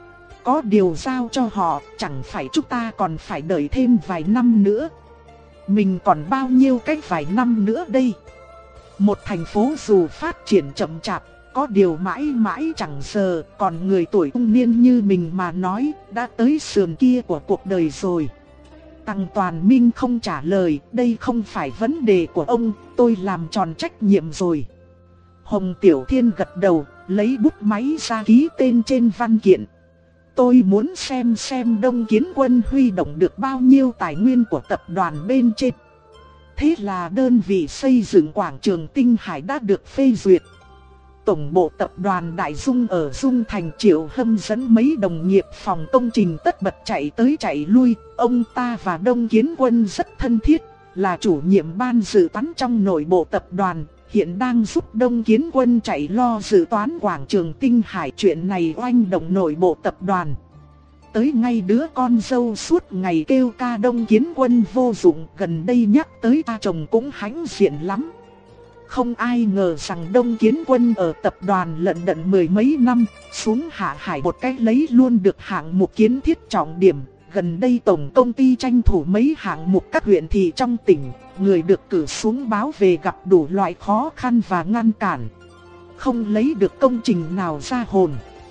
có điều giao cho họ, chẳng phải chúng ta còn phải đợi thêm vài năm nữa. Mình còn bao nhiêu cái vài năm nữa đây? Một thành phố dù phát triển chậm chạp, có điều mãi mãi chẳng giờ, còn người tuổi trung niên như mình mà nói, đã tới sườn kia của cuộc đời rồi. Tăng Toàn Minh không trả lời, đây không phải vấn đề của ông, tôi làm tròn trách nhiệm rồi. Hồng Tiểu Thiên gật đầu, lấy bút máy ra ký tên trên văn kiện. Tôi muốn xem xem Đông Kiến Quân huy động được bao nhiêu tài nguyên của tập đoàn bên trên. Thế là đơn vị xây dựng quảng trường Tinh Hải đã được phê duyệt. Tổng bộ tập đoàn Đại Dung ở Dung Thành, Triệu Hâm dẫn mấy đồng nghiệp phòng công trình tất bật chạy tới chạy lui. Ông ta và Đông Kiến Quân rất thân thiết, là chủ nhiệm ban dự toán trong nội bộ tập đoàn, hiện đang giúp Đông Kiến Quân chạy lo dự toán quảng trường Tinh Hải. Chuyện này oanh động nội bộ tập đoàn. Tới ngay đứa con dâu suốt ngày kêu ca Đông Kiến Quân vô dụng, gần đây nhắc tới ta chồng cũng hãnh diện lắm. Không ai ngờ rằng Đông Kiến Quân ở tập đoàn lận đận mười mấy năm, xuống Hạ Hải một cách lấy luôn được hạng mục kiến thiết trọng điểm. Gần đây tổng công ty tranh thủ mấy hạng mục các huyện thị trong tỉnh, người được cử xuống báo về gặp đủ loại khó khăn và ngăn cản. Không lấy được công trình nào ra hồn.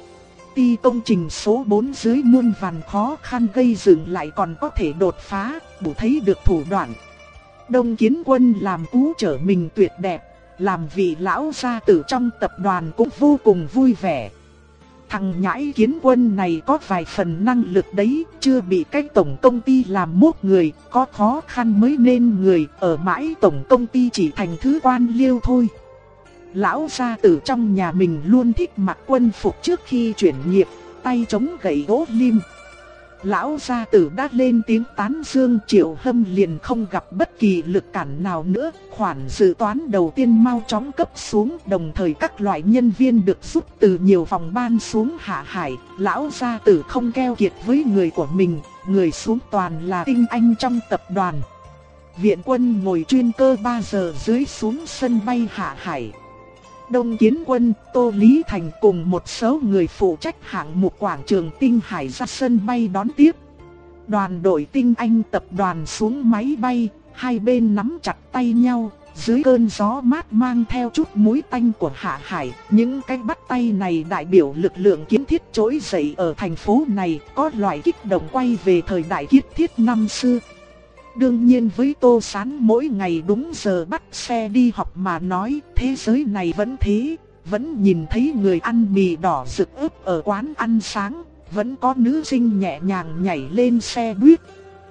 Ty công trình số bốn dưới muôn vàn khó khăn gây dựng lại còn có thể đột phá, đủ thấy được thủ đoạn. Đông Kiến Quân làm cú trở mình tuyệt đẹp, làm vị lão gia tử trong tập đoàn cũng vô cùng vui vẻ. Thằng nhãi Kiến Quân này có vài phần năng lực đấy, chưa bị cái tổng công ty làm mốt người, có khó khăn mới nên người, ở mãi tổng công ty chỉ thành thứ quan liêu thôi. Lão gia tử trong nhà mình luôn thích mặc quân phục trước khi chuyển nghiệp, tay chống gậy gỗ lim. Lão gia tử đã lên tiếng tán dương, Triệu Hâm liền không gặp bất kỳ lực cản nào nữa. Khoản dự toán đầu tiên mau chóng cấp xuống, đồng thời các loại nhân viên được rút từ nhiều phòng ban xuống Hạ Hải. Lão gia tử không keo kiệt với người của mình, người xuống toàn là tinh anh trong tập đoàn. Viện Quân ngồi chuyên cơ ba giờ dưới xuống sân bay Hạ Hải. Đông Kiến Quân, Tô Lý Thành cùng một số người phụ trách hạng mục quảng trường Tinh Hải ra sân bay đón tiếp. Đoàn đội tinh anh tập đoàn xuống máy bay, hai bên nắm chặt tay nhau, dưới cơn gió mát mang theo chút muối tanh của Hạ Hải. Những cái bắt tay này đại biểu lực lượng kiến thiết trỗi dậy ở thành phố này, có loại kích động quay về thời đại kiến thiết năm xưa. Đương nhiên với Tô Sán mỗi ngày đúng giờ bắt xe đi học mà nói, thế giới này vẫn thế, vẫn nhìn thấy người ăn mì đỏ rực ướp ở quán ăn sáng, vẫn có nữ sinh nhẹ nhàng nhảy lên xe buýt.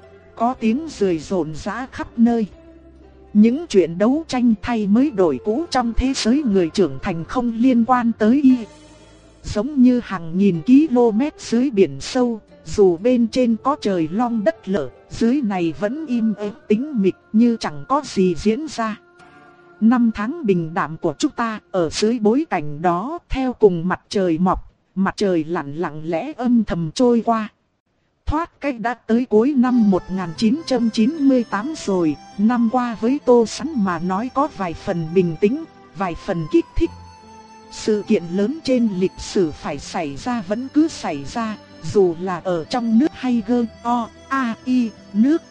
Có tiếng rười rộn rã khắp nơi. Những chuyện đấu tranh thay mới đổi cũ trong thế giới người trưởng thành không liên quan tới y. Giống như hàng nghìn km dưới biển sâu, dù bên trên có trời long đất lở, dưới này vẫn im ắng tĩnh mịch như chẳng có gì diễn ra. Năm tháng bình đạm của chúng ta ở dưới bối cảnh đó theo cùng mặt trời mọc, mặt trời lặn lặng lẽ âm thầm trôi qua. Thoát cách đã tới cuối năm một nghìn chín trăm chín mươi tám rồi, năm qua với Tô Sán mà nói có vài phần bình tĩnh, vài phần kích thích. Sự kiện lớn trên lịch sử phải xảy ra vẫn cứ xảy ra, dù là ở trong nước hay gơ, o, a, i, nước.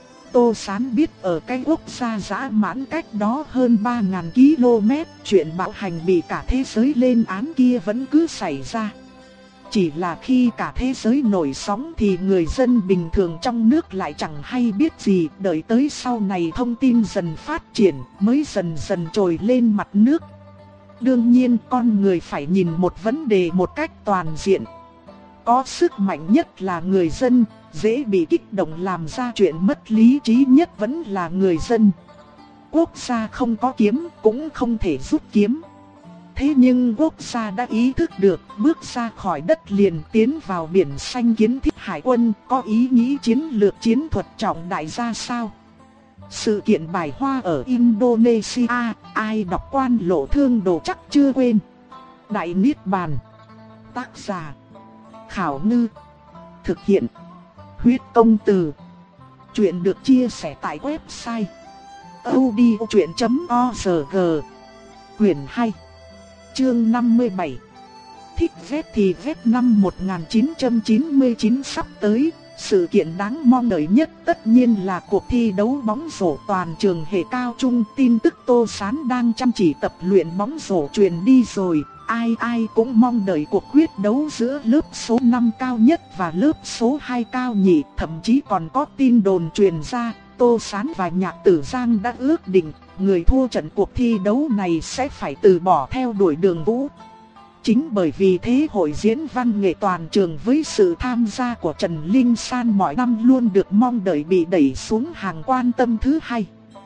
Tô Sán biết ở cái quốc gia dã mãn cách đó hơn ba nghìn ki lô mét, chuyện bạo hành bị cả thế giới lên án kia vẫn cứ xảy ra. Chỉ là khi cả thế giới nổi sóng thì người dân bình thường trong nước lại chẳng hay biết gì, đợi tới sau này thông tin dần phát triển mới dần dần trồi lên mặt nước. Đương nhiên con người phải nhìn một vấn đề một cách toàn diện. Có sức mạnh nhất là người dân, dễ bị kích động làm ra chuyện mất lý trí nhất vẫn là người dân. Quốc gia không có kiếm cũng không thể rút kiếm. Thế nhưng quốc gia đã ý thức được bước ra khỏi đất liền tiến vào biển xanh kiến thiết hải quân có ý nghĩ chiến lược chiến thuật trọng đại ra sao. Sự kiện bài hoa ở Indonesia, ai đọc Quan Lộ Thương Đồ chắc chưa quên. Đại Niết Bàn. Tác giả Khảo Ngư. Thực hiện Huyết Công Từ. Chuyện được chia sẻ tại website audiochuyện chấm org. Quyển hai. Chương năm mươi bảy. Thích vét thì vét năm một nghìn chín trăm chín mươi chín sắp tới. Sự kiện đáng mong đợi nhất tất nhiên là cuộc thi đấu bóng rổ toàn trường hệ cao trung. Tin tức Tô Sán đang chăm chỉ tập luyện bóng rổ truyền đi rồi. Ai ai cũng mong đợi cuộc quyết đấu giữa lớp số năm cao nhất và lớp số hai cao nhị. Thậm chí còn có tin đồn truyền ra, Tô Sán và Nhạc Tử Giang đã ước định người thua trận cuộc thi đấu này sẽ phải từ bỏ theo đuổi Đường Vũ. Chính bởi vì thế hội diễn văn nghệ toàn trường với sự tham gia của Trần Linh San mọi năm luôn được mong đợi bị đẩy xuống hàng quan tâm thứ hai.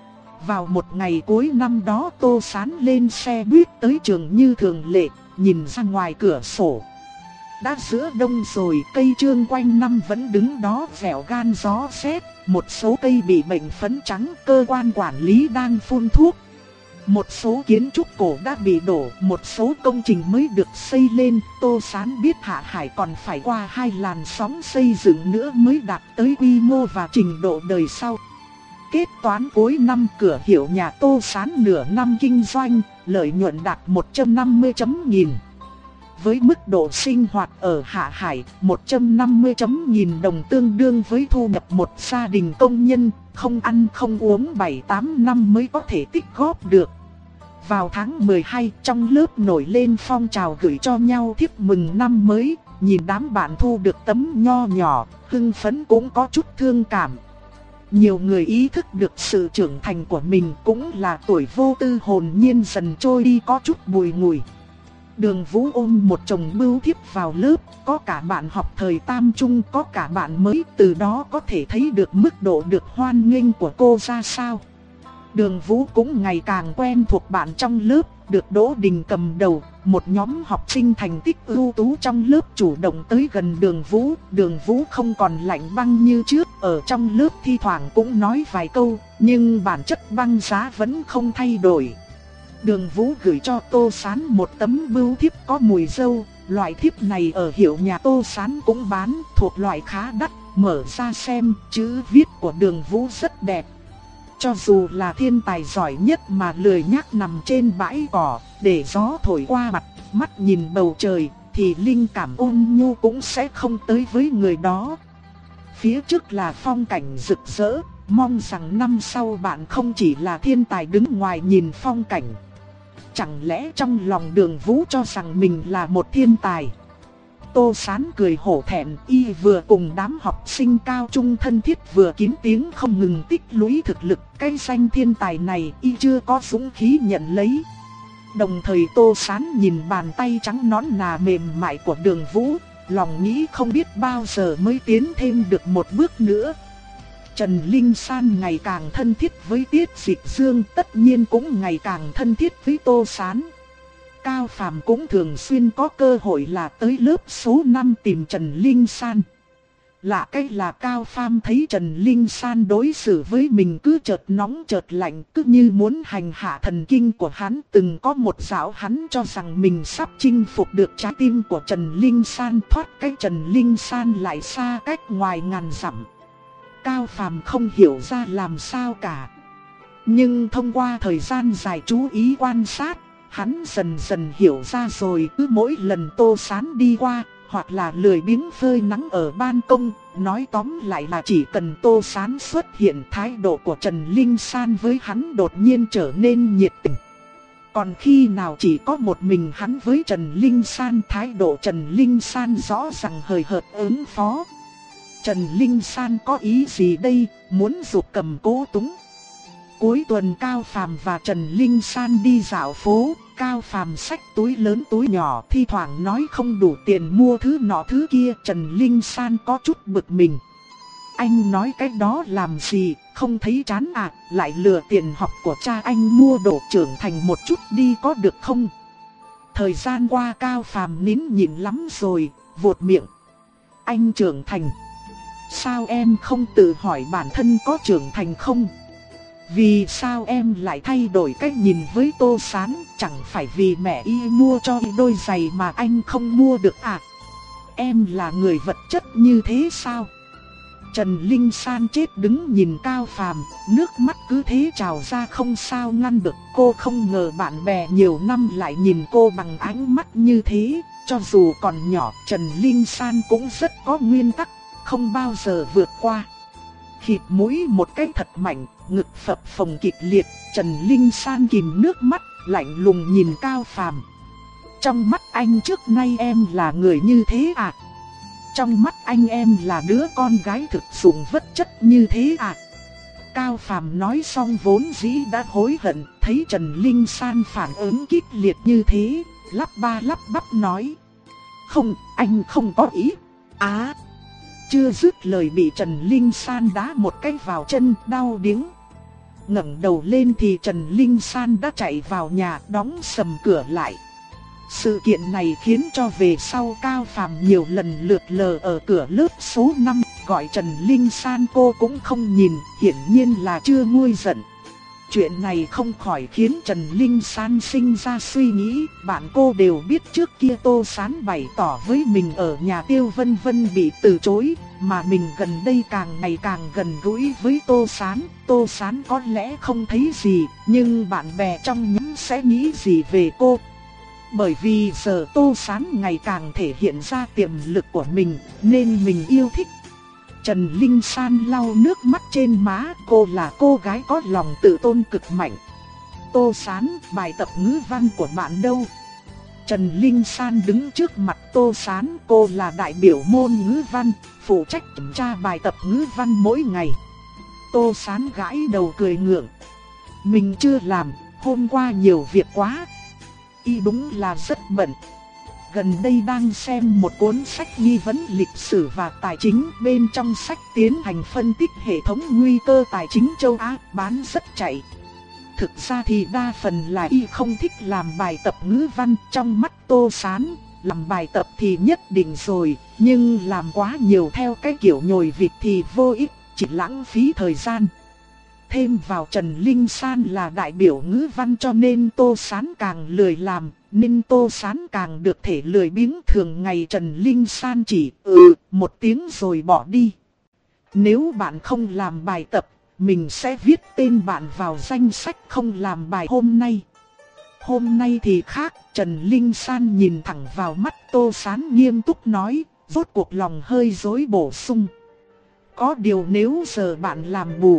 Vào một ngày cuối năm đó Tô Sán lên xe buýt tới trường như thường lệ, nhìn ra ngoài cửa sổ. Đã giữa đông rồi, cây trương quanh năm vẫn đứng đó vẻo gan gió rét. Một số cây bị bệnh phấn trắng, cơ quan quản lý đang phun thuốc. Một số kiến trúc cổ đã bị đổ, một số công trình mới được xây lên. Tô Sán biết Hạ Hải còn phải qua hai làn sóng xây dựng nữa mới đạt tới quy mô và trình độ đời sau. Kết toán cuối năm cửa hiệu nhà Tô Sán nửa năm kinh doanh, lợi nhuận đạt một trăm năm mươi chấm nghìn. Với mức độ sinh hoạt ở Hạ Hải, một trăm năm mươi chấm nghìn đồng tương đương với thu nhập một gia đình công nhân, không ăn không uống bảy tám năm mới có thể tích góp được. Vào tháng mười hai, trong lớp nổi lên phong trào gửi cho nhau thiếp mừng năm mới, nhìn đám bạn thu được tấm nho nhỏ, hưng phấn cũng có chút thương cảm. Nhiều người ý thức được sự trưởng thành của mình, cũng là tuổi vô tư hồn nhiên dần trôi đi có chút bùi ngùi. Đường Vũ ôm một chồng bưu thiếp vào lớp, có cả bạn học thời tam trung, có cả bạn mới, từ đó có thể thấy được mức độ được hoan nghênh của cô ra sao. Đường Vũ cũng ngày càng quen thuộc bạn trong lớp, được Đỗ Đình cầm đầu, một nhóm học sinh thành tích ưu tú trong lớp chủ động tới gần Đường Vũ. Đường Vũ không còn lạnh băng như trước, ở trong lớp thi thoảng cũng nói vài câu, nhưng bản chất băng giá vẫn không thay đổi. Đường Vũ gửi cho Tô Sán một tấm bưu thiếp có mùi dâu, loại thiếp này ở hiệu nhà Tô Sán cũng bán, thuộc loại khá đắt, mở ra xem, chữ viết của Đường Vũ rất đẹp. Cho dù là thiên tài giỏi nhất mà lười nhác nằm trên bãi cỏ, để gió thổi qua mặt, mắt nhìn bầu trời, thì linh cảm ôn nhu cũng sẽ không tới với người đó. Phía trước là phong cảnh rực rỡ, mong rằng năm sau bạn không chỉ là thiên tài đứng ngoài nhìn phong cảnh. Chẳng lẽ trong lòng Đường Vũ cho rằng mình là một thiên tài? Tô Sán cười hổ thẹn, y vừa cùng đám học sinh cao trung thân thiết vừa kín tiếng không ngừng tích lũy thực lực. Cái danh thiên tài này y chưa có dũng khí nhận lấy. Đồng thời Tô Sán nhìn bàn tay trắng nõn nà mềm mại của Đường Vũ, lòng nghĩ không biết bao giờ mới tiến thêm được một bước nữa. Trần Linh San ngày càng thân thiết với Tiết Dịch Dương, tất nhiên cũng ngày càng thân thiết với Tô Sán. Cao Phàm cũng thường xuyên có cơ hội là tới lớp số năm tìm Trần Linh San. Lạ cái là Cao Phàm thấy Trần Linh San đối xử với mình cứ chợt nóng chợt lạnh, cứ như muốn hành hạ thần kinh của hắn. Từng có một dạo hắn cho rằng mình sắp chinh phục được trái tim của Trần Linh San, thoát cái Trần Linh San lại xa cách ngoài ngàn dặm. Cao Phàm không hiểu ra làm sao cả. Nhưng thông qua thời gian dài chú ý quan sát, hắn dần dần hiểu ra rồi. Cứ mỗi lần Tô Sán đi qua, hoặc là lười biếng phơi nắng ở ban công, nói tóm lại là chỉ cần Tô Sán xuất hiện, thái độ của Trần Linh San với hắn đột nhiên trở nên nhiệt tình. Còn khi nào chỉ có một mình hắn với Trần Linh San, thái độ Trần Linh San rõ ràng hời hợt ứng phó. Trần Linh San có ý gì đây, muốn giục cầm cố túng. Cuối tuần Cao Phàm và Trần Linh San đi dạo phố. Cao Phàm xách túi lớn túi nhỏ, thi thoảng nói không đủ tiền mua thứ nọ thứ kia. Trần Linh San có chút bực mình. Anh nói cái đó làm gì, không thấy chán à, lại lừa tiền học của cha anh mua đồ trưởng thành một chút đi có được không? Thời gian qua Cao Phàm nín nhịn lắm rồi, vụt miệng. Anh trưởng thành? Sao em không tự hỏi bản thân có trưởng thành không? Vì sao em lại thay đổi cách nhìn với Tô Sán? Chẳng phải vì mẹ y mua cho y đôi giày mà anh không mua được à? Em là người vật chất như thế sao? Trần Linh San chết đứng nhìn Cao Phàm, nước mắt cứ thế trào ra không sao ngăn được. Cô không ngờ bạn bè nhiều năm lại nhìn cô bằng ánh mắt như thế. Cho dù còn nhỏ, Trần Linh San cũng rất có nguyên tắc, không bao giờ vượt qua. Khịt mũi một cái thật mạnh, ngực phập phồng kịch liệt. Trần Linh San kìm nước mắt, lạnh lùng nhìn Cao Phàm. Trong mắt anh trước nay em là người như thế à? Trong mắt anh em là đứa con gái thực dụng vật chất như thế à? Cao Phàm nói xong vốn dĩ đã hối hận, thấy Trần Linh San phản ứng kịch liệt như thế, lắp ba lắp bắp nói. Không, anh không có ý. Á! Chưa dứt lời bị Trần Linh San đá một cái vào chân, đau điếng. Ngẩng đầu lên thì Trần Linh San đã chạy vào nhà, đóng sầm cửa lại. Sự kiện này khiến cho về sau Cao Phàm nhiều lần lượt lờ ở cửa lớp số năm, gọi Trần Linh San cô cũng không nhìn, hiển nhiên là chưa nguôi giận. Chuyện này không khỏi khiến Trần Linh San sinh ra suy nghĩ, bạn cô đều biết trước kia Tô Sán bày tỏ với mình ở nhà Tiêu Vân Vân bị từ chối, mà mình gần đây càng ngày càng gần gũi với Tô Sán. Tô Sán có lẽ không thấy gì, nhưng bạn bè trong nhóm sẽ nghĩ gì về cô? Bởi vì giờ Tô Sán ngày càng thể hiện ra tiềm lực của mình, nên mình yêu thích. Trần Linh San lau nước mắt trên má, cô là cô gái có lòng tự tôn cực mạnh. Tô Sán, bài tập ngữ văn của bạn đâu? Trần Linh San đứng trước mặt Tô Sán, cô là đại biểu môn ngữ văn, phụ trách kiểm tra bài tập ngữ văn mỗi ngày. Tô Sán gãi đầu cười ngượng. Mình chưa làm, hôm qua nhiều việc quá. Y đúng là rất bận. Gần đây đang xem một cuốn sách nghi vấn lịch sử và tài chính, bên trong sách tiến hành phân tích hệ thống nguy cơ tài chính châu Á, bán rất chạy. Thực ra thì đa phần là y không thích làm bài tập ngữ văn. Trong mắt Tô Sán, làm bài tập thì nhất định rồi, nhưng làm quá nhiều theo cái kiểu nhồi vịt thì vô ích, chỉ lãng phí thời gian. Thêm vào Trần Linh San là đại biểu ngữ văn cho nên Tô Sán càng lười làm, nên Tô Sán càng được thể lười biếng. Thường ngày Trần Linh San chỉ ừ một tiếng rồi bỏ đi. Nếu bạn không làm bài tập, mình sẽ viết tên bạn vào danh sách không làm bài hôm nay. Hôm nay thì khác, Trần Linh San nhìn thẳng vào mắt Tô Sán nghiêm túc nói, rốt cuộc lòng hơi rối bổ sung. Có điều nếu giờ bạn làm bù,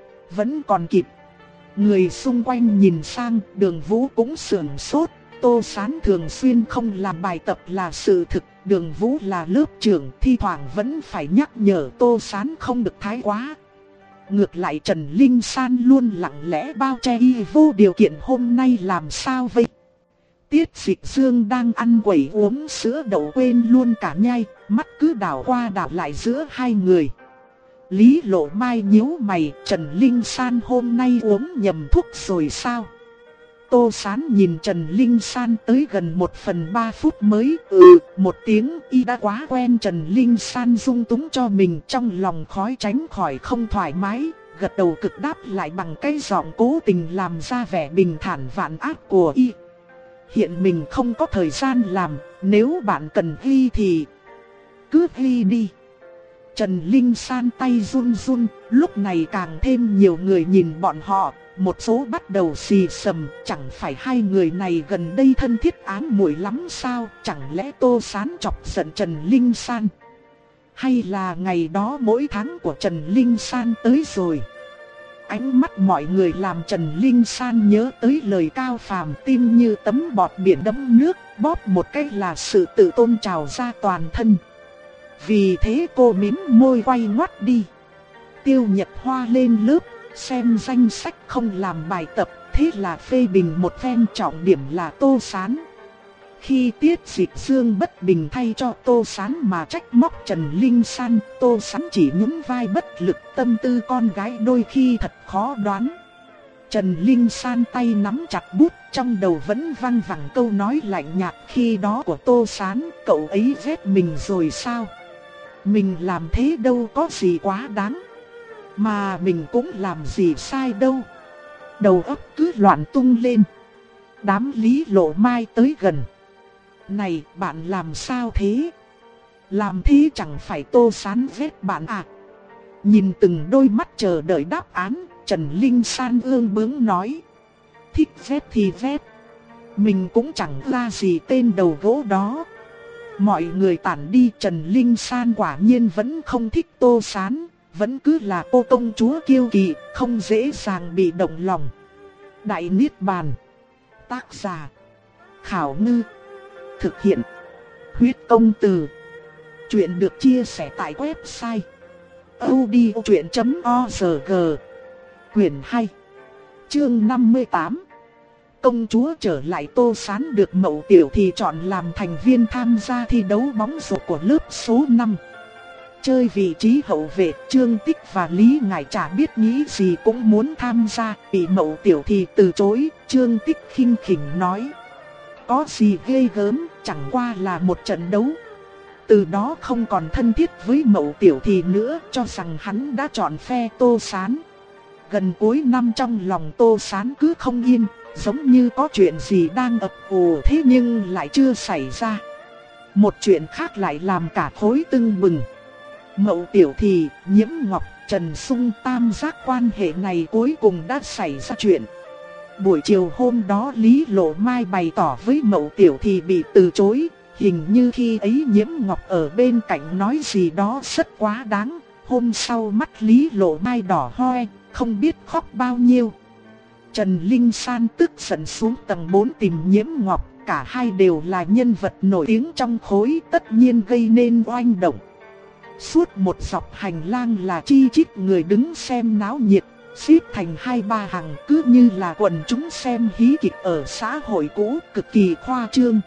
vẫn còn kịp. Người xung quanh nhìn sang, Đường Vũ cũng sửng sốt. Tô Sán thường xuyên không làm bài tập là sự thực, Đường Vũ là lớp trưởng, thi thoảng vẫn phải nhắc nhở Tô Sán không được thái quá. Ngược lại Trần Linh San luôn lặng lẽ bao che y vô điều kiện, hôm nay làm sao vậy? Tiết Dịch Dương đang ăn quẩy uống sữa đậu quên luôn cả nhai, mắt cứ đảo qua đảo lại giữa hai người. Lý Lộ Mai nhíu mày, Trần Linh San hôm nay uống nhầm thuốc rồi sao? Tô Sán nhìn Trần Linh San tới gần một phần ba phút mới ừ một tiếng, y đã quá quen Trần Linh San dung túng cho mình, trong lòng khói tránh khỏi không thoải mái, gật đầu cực đáp lại bằng cái giọng cố tình làm ra vẻ bình thản vạn ác của y. Hiện mình không có thời gian làm, nếu bạn cần ghi thì cứ ghi đi. Trần Linh San tay run run, lúc này càng thêm nhiều người nhìn bọn họ, một số bắt đầu xì xầm, chẳng phải hai người này gần đây thân thiết ám muội lắm sao, chẳng lẽ Tô Sán chọc giận Trần Linh San? Hay là ngày đó mỗi tháng của Trần Linh San tới rồi? Ánh mắt mọi người làm Trần Linh San nhớ tới lời Cao Phàm, tim như tấm bọt biển đẫm nước, bóp một cái là sự tự tôn trào ra toàn thân. Vì thế cô mím môi quay ngoắt đi. Tiêu Nhật Hoa lên lớp, xem danh sách không làm bài tập, thế là phê bình một phen, trọng điểm là Tô Sán. Khi Tiết Dịch Dương bất bình thay cho Tô Sán mà trách móc Trần Linh San, Tô Sán chỉ nhún vai bất lực, tâm tư con gái đôi khi thật khó đoán. Trần Linh San tay nắm chặt bút, trong đầu vẫn văng vẳng câu nói lạnh nhạt khi đó của Tô Sán, cậu ấy ghét mình rồi sao? Mình làm thế đâu có gì quá đáng, mà mình cũng làm gì sai đâu. Đầu óc cứ loạn tung lên. Đám Lý Lộ Mai tới gần. Này, bạn làm sao thế? Làm thế chẳng phải Tô Sán ghét bạn à? Nhìn từng đôi mắt chờ đợi đáp án, Trần Linh San ương bướng nói. Thích ghét thì ghét, mình cũng chẳng ra gì tên đầu gỗ đó. Mọi người tản đi, Trần Linh San quả nhiên vẫn không thích Tô Sán, vẫn cứ là cô công chúa kiêu kỳ, không dễ dàng bị động lòng. Đại Niết Bàn. Tác giả Khảo Ngư. Thực hiện Huyết Công Từ. Chuyện được chia sẻ tại website audiochuyện chấm org. Quyền hai, chương năm mươi tám. Công chúa trở lại. Tô Sán được Mậu Tiểu Thì chọn làm thành viên tham gia thi đấu bóng rổ của lớp số năm. Chơi vị trí hậu vệ, Trương Tích và Lý Ngải chả biết nghĩ gì cũng muốn tham gia, bị Mậu Tiểu Thì từ chối. Trương Tích khinh khỉnh nói: có gì ghê gớm, chẳng qua là một trận đấu. Từ đó không còn thân thiết với Mậu Tiểu Thì nữa, cho rằng hắn đã chọn phe Tô Sán. Gần cuối năm trong lòng Tô Sán cứ không yên, giống như có chuyện gì đang ập ù thế nhưng lại chưa xảy ra. Một chuyện khác lại làm cả khối tưng bừng. Mậu Tiểu Thì, Nhiễm Ngọc, Trần Sung tam giác quan hệ này cuối cùng đã xảy ra chuyện. Buổi chiều hôm đó Lý Lộ Mai bày tỏ với Mậu Tiểu Thì bị từ chối. Hình như khi ấy Nhiễm Ngọc ở bên cạnh nói gì đó rất quá đáng. Hôm sau mắt Lý Lộ Mai đỏ hoe, không biết khóc bao nhiêu. Trần Linh San tức giận xuống tầng bốn tìm Nhiễm Ngọc. Cả hai đều là nhân vật nổi tiếng trong khối, tất nhiên gây nên oanh động. Suốt một dọc hành lang là chi chít người đứng xem náo nhiệt, xếp thành hai ba hàng, cứ như là quần chúng xem hí kịch ở xã hội cũ, cực kỳ khoa trương.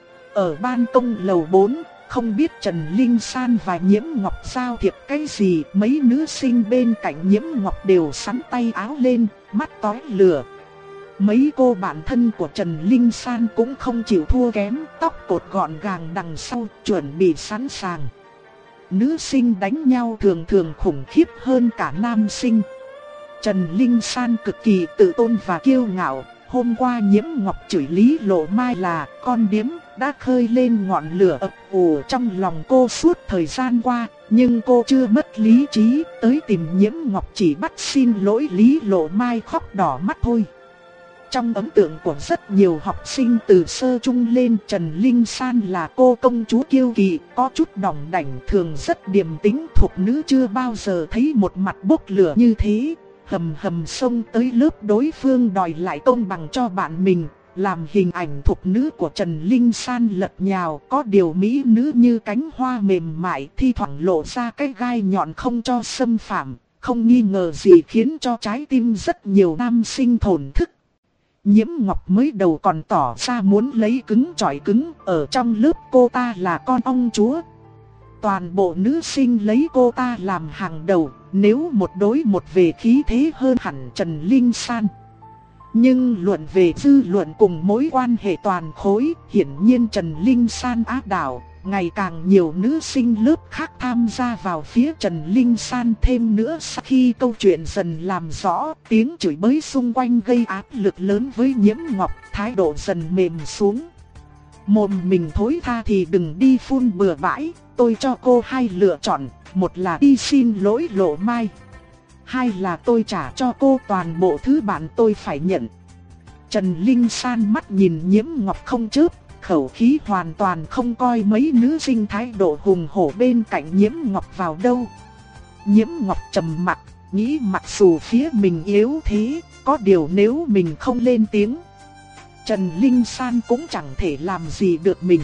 Ở ban công lầu bốn, không biết Trần Linh San và Nhiễm Ngọc giao thiệp cái gì, mấy nữ sinh bên cạnh Nhiễm Ngọc đều sắn tay áo lên, mắt tóe lửa. Mấy cô bạn thân của Trần Linh San cũng không chịu thua kém, tóc cột gọn gàng đằng sau, chuẩn bị sẵn sàng. Nữ sinh đánh nhau thường thường khủng khiếp hơn cả nam sinh. Trần Linh San cực kỳ tự tôn và kiêu ngạo. Hôm qua Nhiễm Ngọc chửi Lý Lộ Mai là con điếm, đã khơi lên ngọn lửa ập ù trong lòng cô suốt thời gian qua. Nhưng cô chưa mất lý trí, tới tìm Nhiễm Ngọc chỉ bắt xin lỗi Lý Lộ Mai khóc đỏ mắt thôi. Trong ấn tượng của rất nhiều học sinh từ sơ trung lên, Trần Linh San là cô công chúa kiêu kỳ, có chút đỏng đảnh, thường rất điềm tĩnh, thục nữ, chưa bao giờ thấy một mặt bốc lửa như thế. Hầm hầm xông tới lớp đối phương đòi lại công bằng cho bạn mình, làm hình ảnh thục nữ của Trần Linh San lật nhào. Có điều mỹ nữ như cánh hoa mềm mại, thi thoảng lộ ra cái gai nhọn không cho xâm phạm, không nghi ngờ gì khiến cho trái tim rất nhiều nam sinh thổn thức. Nhiễm Ngọc mới đầu còn tỏ ra muốn lấy cứng chọi cứng, ở trong lớp cô ta là con ông chúa. Toàn bộ nữ sinh lấy cô ta làm hàng đầu, nếu một đối một về khí thế hơn hẳn Trần Linh San. Nhưng luận về dư luận cùng mối quan hệ toàn khối, hiển nhiên Trần Linh San áp đảo. Ngày càng nhiều nữ sinh lớp khác tham gia vào phía Trần Linh San. Thêm nữa sau khi câu chuyện dần làm rõ, tiếng chửi bới xung quanh gây áp lực lớn với Nhiễm Ngọc, thái độ dần mềm xuống. Mồm mình thối tha thì đừng đi phun bừa bãi, tôi cho cô hai lựa chọn, một là đi xin lỗi Lộ Mai, hai là tôi trả cho cô toàn bộ thứ bạn tôi phải nhận. Trần Linh San mắt nhìn Nhiễm Ngọc không chớp, khẩu khí hoàn toàn không coi mấy nữ sinh thái độ hùng hổ bên cạnh Nhiễm Ngọc vào đâu. Nhiễm Ngọc trầm mặc, nghĩ mặc dù phía mình yếu thế, có điều nếu mình không lên tiếng, Trần Linh San cũng chẳng thể làm gì được mình.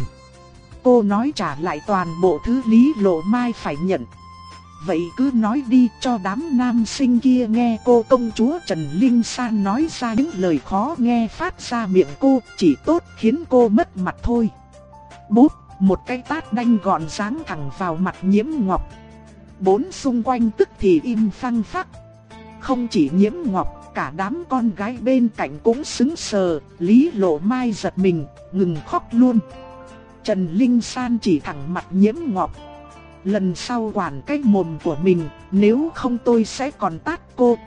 Cô nói trả lại toàn bộ thứ Lý Lộ Mai phải nhận. Vậy cứ nói đi cho đám nam sinh kia nghe cô công chúa Trần Linh San nói ra những lời khó nghe phát ra miệng cô, chỉ tốt khiến cô mất mặt thôi. Bút, một cái tát đanh gọn giáng thẳng vào mặt Nhiễm Ngọc. Bốn xung quanh tức thì im phăng phắc. Không chỉ Nhiễm Ngọc, cả đám con gái bên cạnh cũng sững sờ. Lý Lộ Mai giật mình, ngừng khóc luôn. Trần Linh San chỉ thẳng mặt Nhiễm Ngọc. Lần sau quản cái mồm của mình, nếu không tôi sẽ còn tát cô.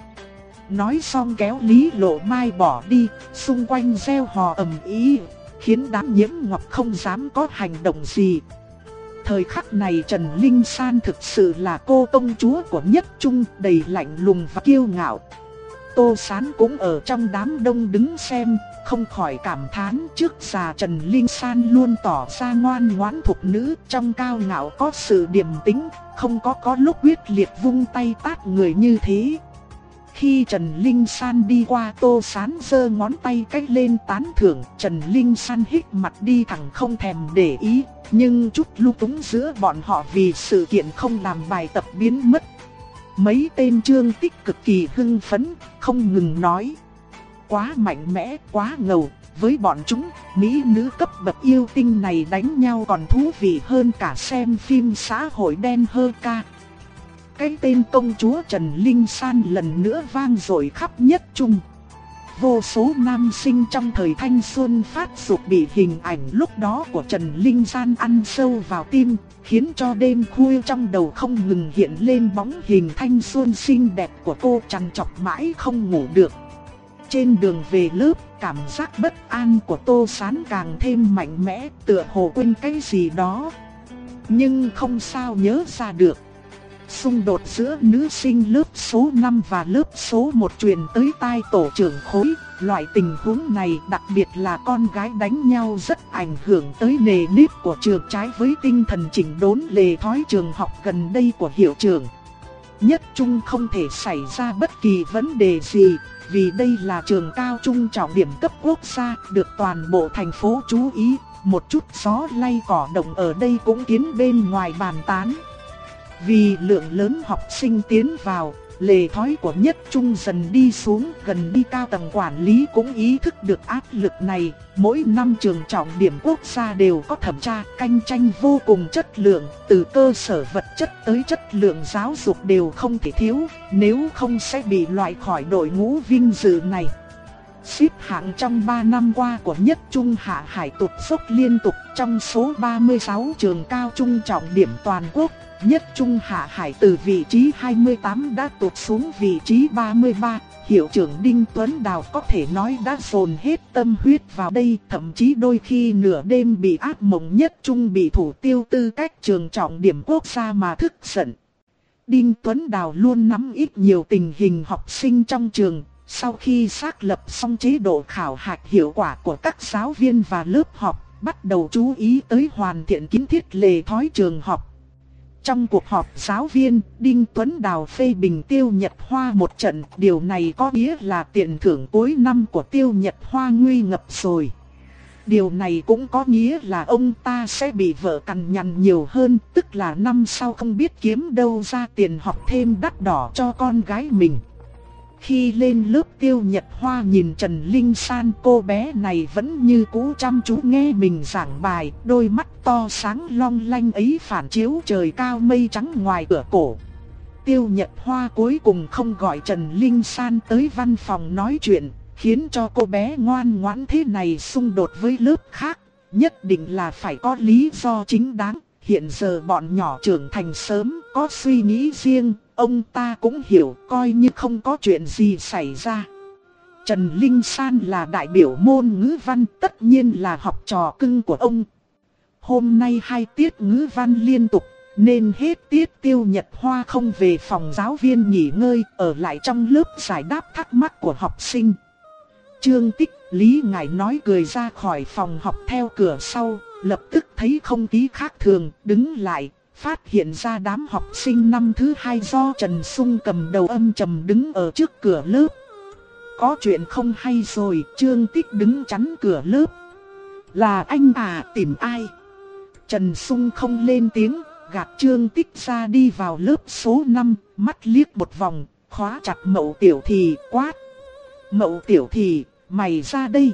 Nói xong kéo Lý Lộ Mai bỏ đi, xung quanh reo hò ầm ĩ, khiến đám Nhiễm Ngọc không dám có hành động gì. Thời khắc này Trần Linh San thực sự là cô công chúa của Nhất Trung, đầy lạnh lùng và kiêu ngạo. Tô Sán cũng ở trong đám đông đứng xem, không khỏi cảm thán trước già Trần Linh San luôn tỏ ra ngoan ngoãn thục nữ, trong cao ngạo có sự điềm tĩnh, không có có lúc quyết liệt vung tay tát người như thế. Khi Trần Linh San đi qua, Tô Sán giơ ngón tay cách lên tán thưởng, Trần Linh San hít mặt đi thẳng không thèm để ý, nhưng chút lung túng giữa bọn họ vì sự kiện không làm bài tập biến mất. Mấy tên Trương Tích cực kỳ hưng phấn, không ngừng nói: quá mạnh mẽ, quá ngầu, với bọn chúng, mỹ nữ cấp bậc yêu tinh này đánh nhau còn thú vị hơn cả xem phim xã hội đen hơn ca. Cái tên công chúa Trần Linh San lần nữa vang dội khắp Nhất Trung. Vô số nam sinh trong thời thanh xuân phát dục bị hình ảnh lúc đó của Trần Linh San ăn sâu vào tim, khiến cho đêm khuya trong đầu không ngừng hiện lên bóng hình thanh xuân xinh đẹp của cô, trằn trọc mãi không ngủ được. Trên đường về lớp, cảm giác bất an của Tô Sán càng thêm mạnh mẽ, tựa hồ quên cái gì đó, nhưng không sao nhớ ra được. Xung đột giữa nữ sinh lớp số năm và lớp số một truyền tới tai tổ trưởng khối. Loại tình huống này, đặc biệt là con gái đánh nhau, rất ảnh hưởng tới nề nếp của trường, trái với tinh thần chỉnh đốn lề thói trường học gần đây của hiệu trưởng. Nhất Trung không thể xảy ra bất kỳ vấn đề gì, vì đây là trường cao trung trọng điểm cấp quốc gia, được toàn bộ thành phố chú ý. Một chút gió lay cỏ động ở đây cũng khiến bên ngoài bàn tán. Vì lượng lớn học sinh tiến vào, lề thói của Nhất Trung dần đi xuống, gần đi cao tầng quản lý cũng ý thức được áp lực này. Mỗi năm trường trọng điểm quốc gia đều có thẩm tra, cạnh tranh vô cùng chất lượng, từ cơ sở vật chất tới chất lượng giáo dục đều không thể thiếu, nếu không sẽ bị loại khỏi đội ngũ vinh dự này. Xếp hạng trong ba năm qua của Nhất Trung Hạ Hải tụt dốc liên tục, trong số ba mươi sáu trường cao trung trọng điểm toàn quốc, Nhất Trung Hạ Hải từ vị trí hai mươi tám đã tụt xuống vị trí ba mươi ba. Hiệu trưởng Đinh Tuấn Đào có thể nói đã dồn hết tâm huyết vào đây, thậm chí đôi khi nửa đêm bị ác mộng Nhất Trung bị thủ tiêu tư cách trường trọng điểm quốc gia mà thức giận. Đinh Tuấn Đào luôn nắm ít nhiều tình hình học sinh trong trường. Sau khi xác lập xong chế độ khảo hạch hiệu quả của các giáo viên và lớp học, bắt đầu chú ý tới hoàn thiện kiến thiết lề thói trường học. Trong cuộc họp giáo viên, Đinh Tuấn Đào phê bình Tiêu Nhật Hoa một trận, điều này có nghĩa là tiền thưởng cuối năm của Tiêu Nhật Hoa nguy ngập rồi. Điều này cũng có nghĩa là ông ta sẽ bị vợ cằn nhằn nhiều hơn, tức là năm sau không biết kiếm đâu ra tiền học thêm đắt đỏ cho con gái mình. Khi lên lớp Tiêu Nhật Hoa nhìn Trần Linh San, cô bé này vẫn như cũ chăm chú nghe mình giảng bài, đôi mắt to sáng long lanh ấy phản chiếu trời cao mây trắng ngoài cửa cổ. Tiêu Nhật Hoa cuối cùng không gọi Trần Linh San tới văn phòng nói chuyện, khiến cho cô bé ngoan ngoãn thế này xung đột với lớp khác, nhất định là phải có lý do chính đáng. Hiện giờ bọn nhỏ trưởng thành sớm, có suy nghĩ riêng, ông ta cũng hiểu, coi như không có chuyện gì xảy ra. Trần Linh San là đại biểu môn ngữ văn, tất nhiên là học trò cưng của ông. Hôm nay hai tiết ngữ văn liên tục, nên hết tiết Tiêu Nhật Hoa không về phòng giáo viên nghỉ ngơi, ở lại trong lớp giải đáp thắc mắc của học sinh. Trương Tích, Lý Ngải nói cười ra khỏi phòng học theo cửa sau, lập tức thấy không khí khác thường, đứng lại, phát hiện ra đám học sinh năm thứ hai do Trần Sung cầm đầu âm trầm đứng ở trước cửa lớp. Có chuyện không hay rồi, Trương Tích đứng chắn cửa lớp. Là anh à, tìm ai? Trần Sung không lên tiếng, gạt Trương Tích ra đi vào lớp số năm, mắt liếc một vòng, khóa chặt Mậu Tiểu Thì, quát. Mậu Tiểu Thì, mày ra đây.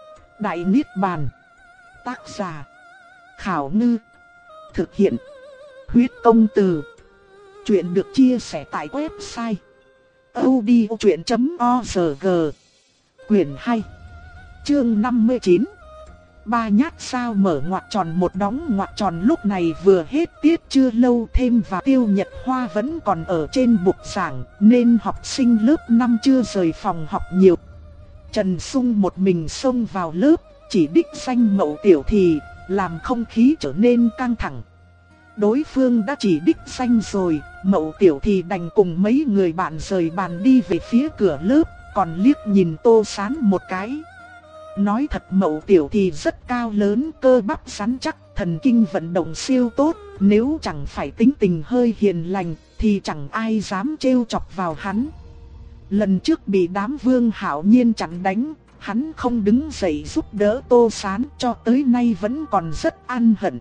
Đại Niết Bàn. Tác giả Khảo Ngư. Thực hiện Huyết Công Từ. Chuyện được chia sẻ tại website audiochuyện chấm org. Quyển hai, chương năm mươi chín. Ba nhát sao mở ngoặc tròn một đóng ngoặc tròn. Lúc này vừa hết tiết chưa lâu, thêm và Tiêu Nhật Hoa vẫn còn ở trên bục giảng, nên học sinh lớp năm chưa rời phòng học nhiều. Trần Sung một mình xông vào lớp, chỉ đích danh Mậu Tiểu Thì, làm không khí trở nên căng thẳng. Đối phương đã chỉ đích danh rồi, Mậu Tiểu Thì đành cùng mấy người bạn rời bàn đi về phía cửa lớp, còn liếc nhìn Tô Sán một cái. Nói thật, Mậu Tiểu Thì rất cao lớn, cơ bắp rắn chắc, thần kinh vận động siêu tốt, nếu chẳng phải tính tình hơi hiền lành thì chẳng ai dám trêu chọc vào hắn. Lần trước bị đám Vương Hạo Nhiên chặn đánh, hắn không đứng dậy giúp đỡ Tô Sán, cho tới nay vẫn còn rất ăn hận.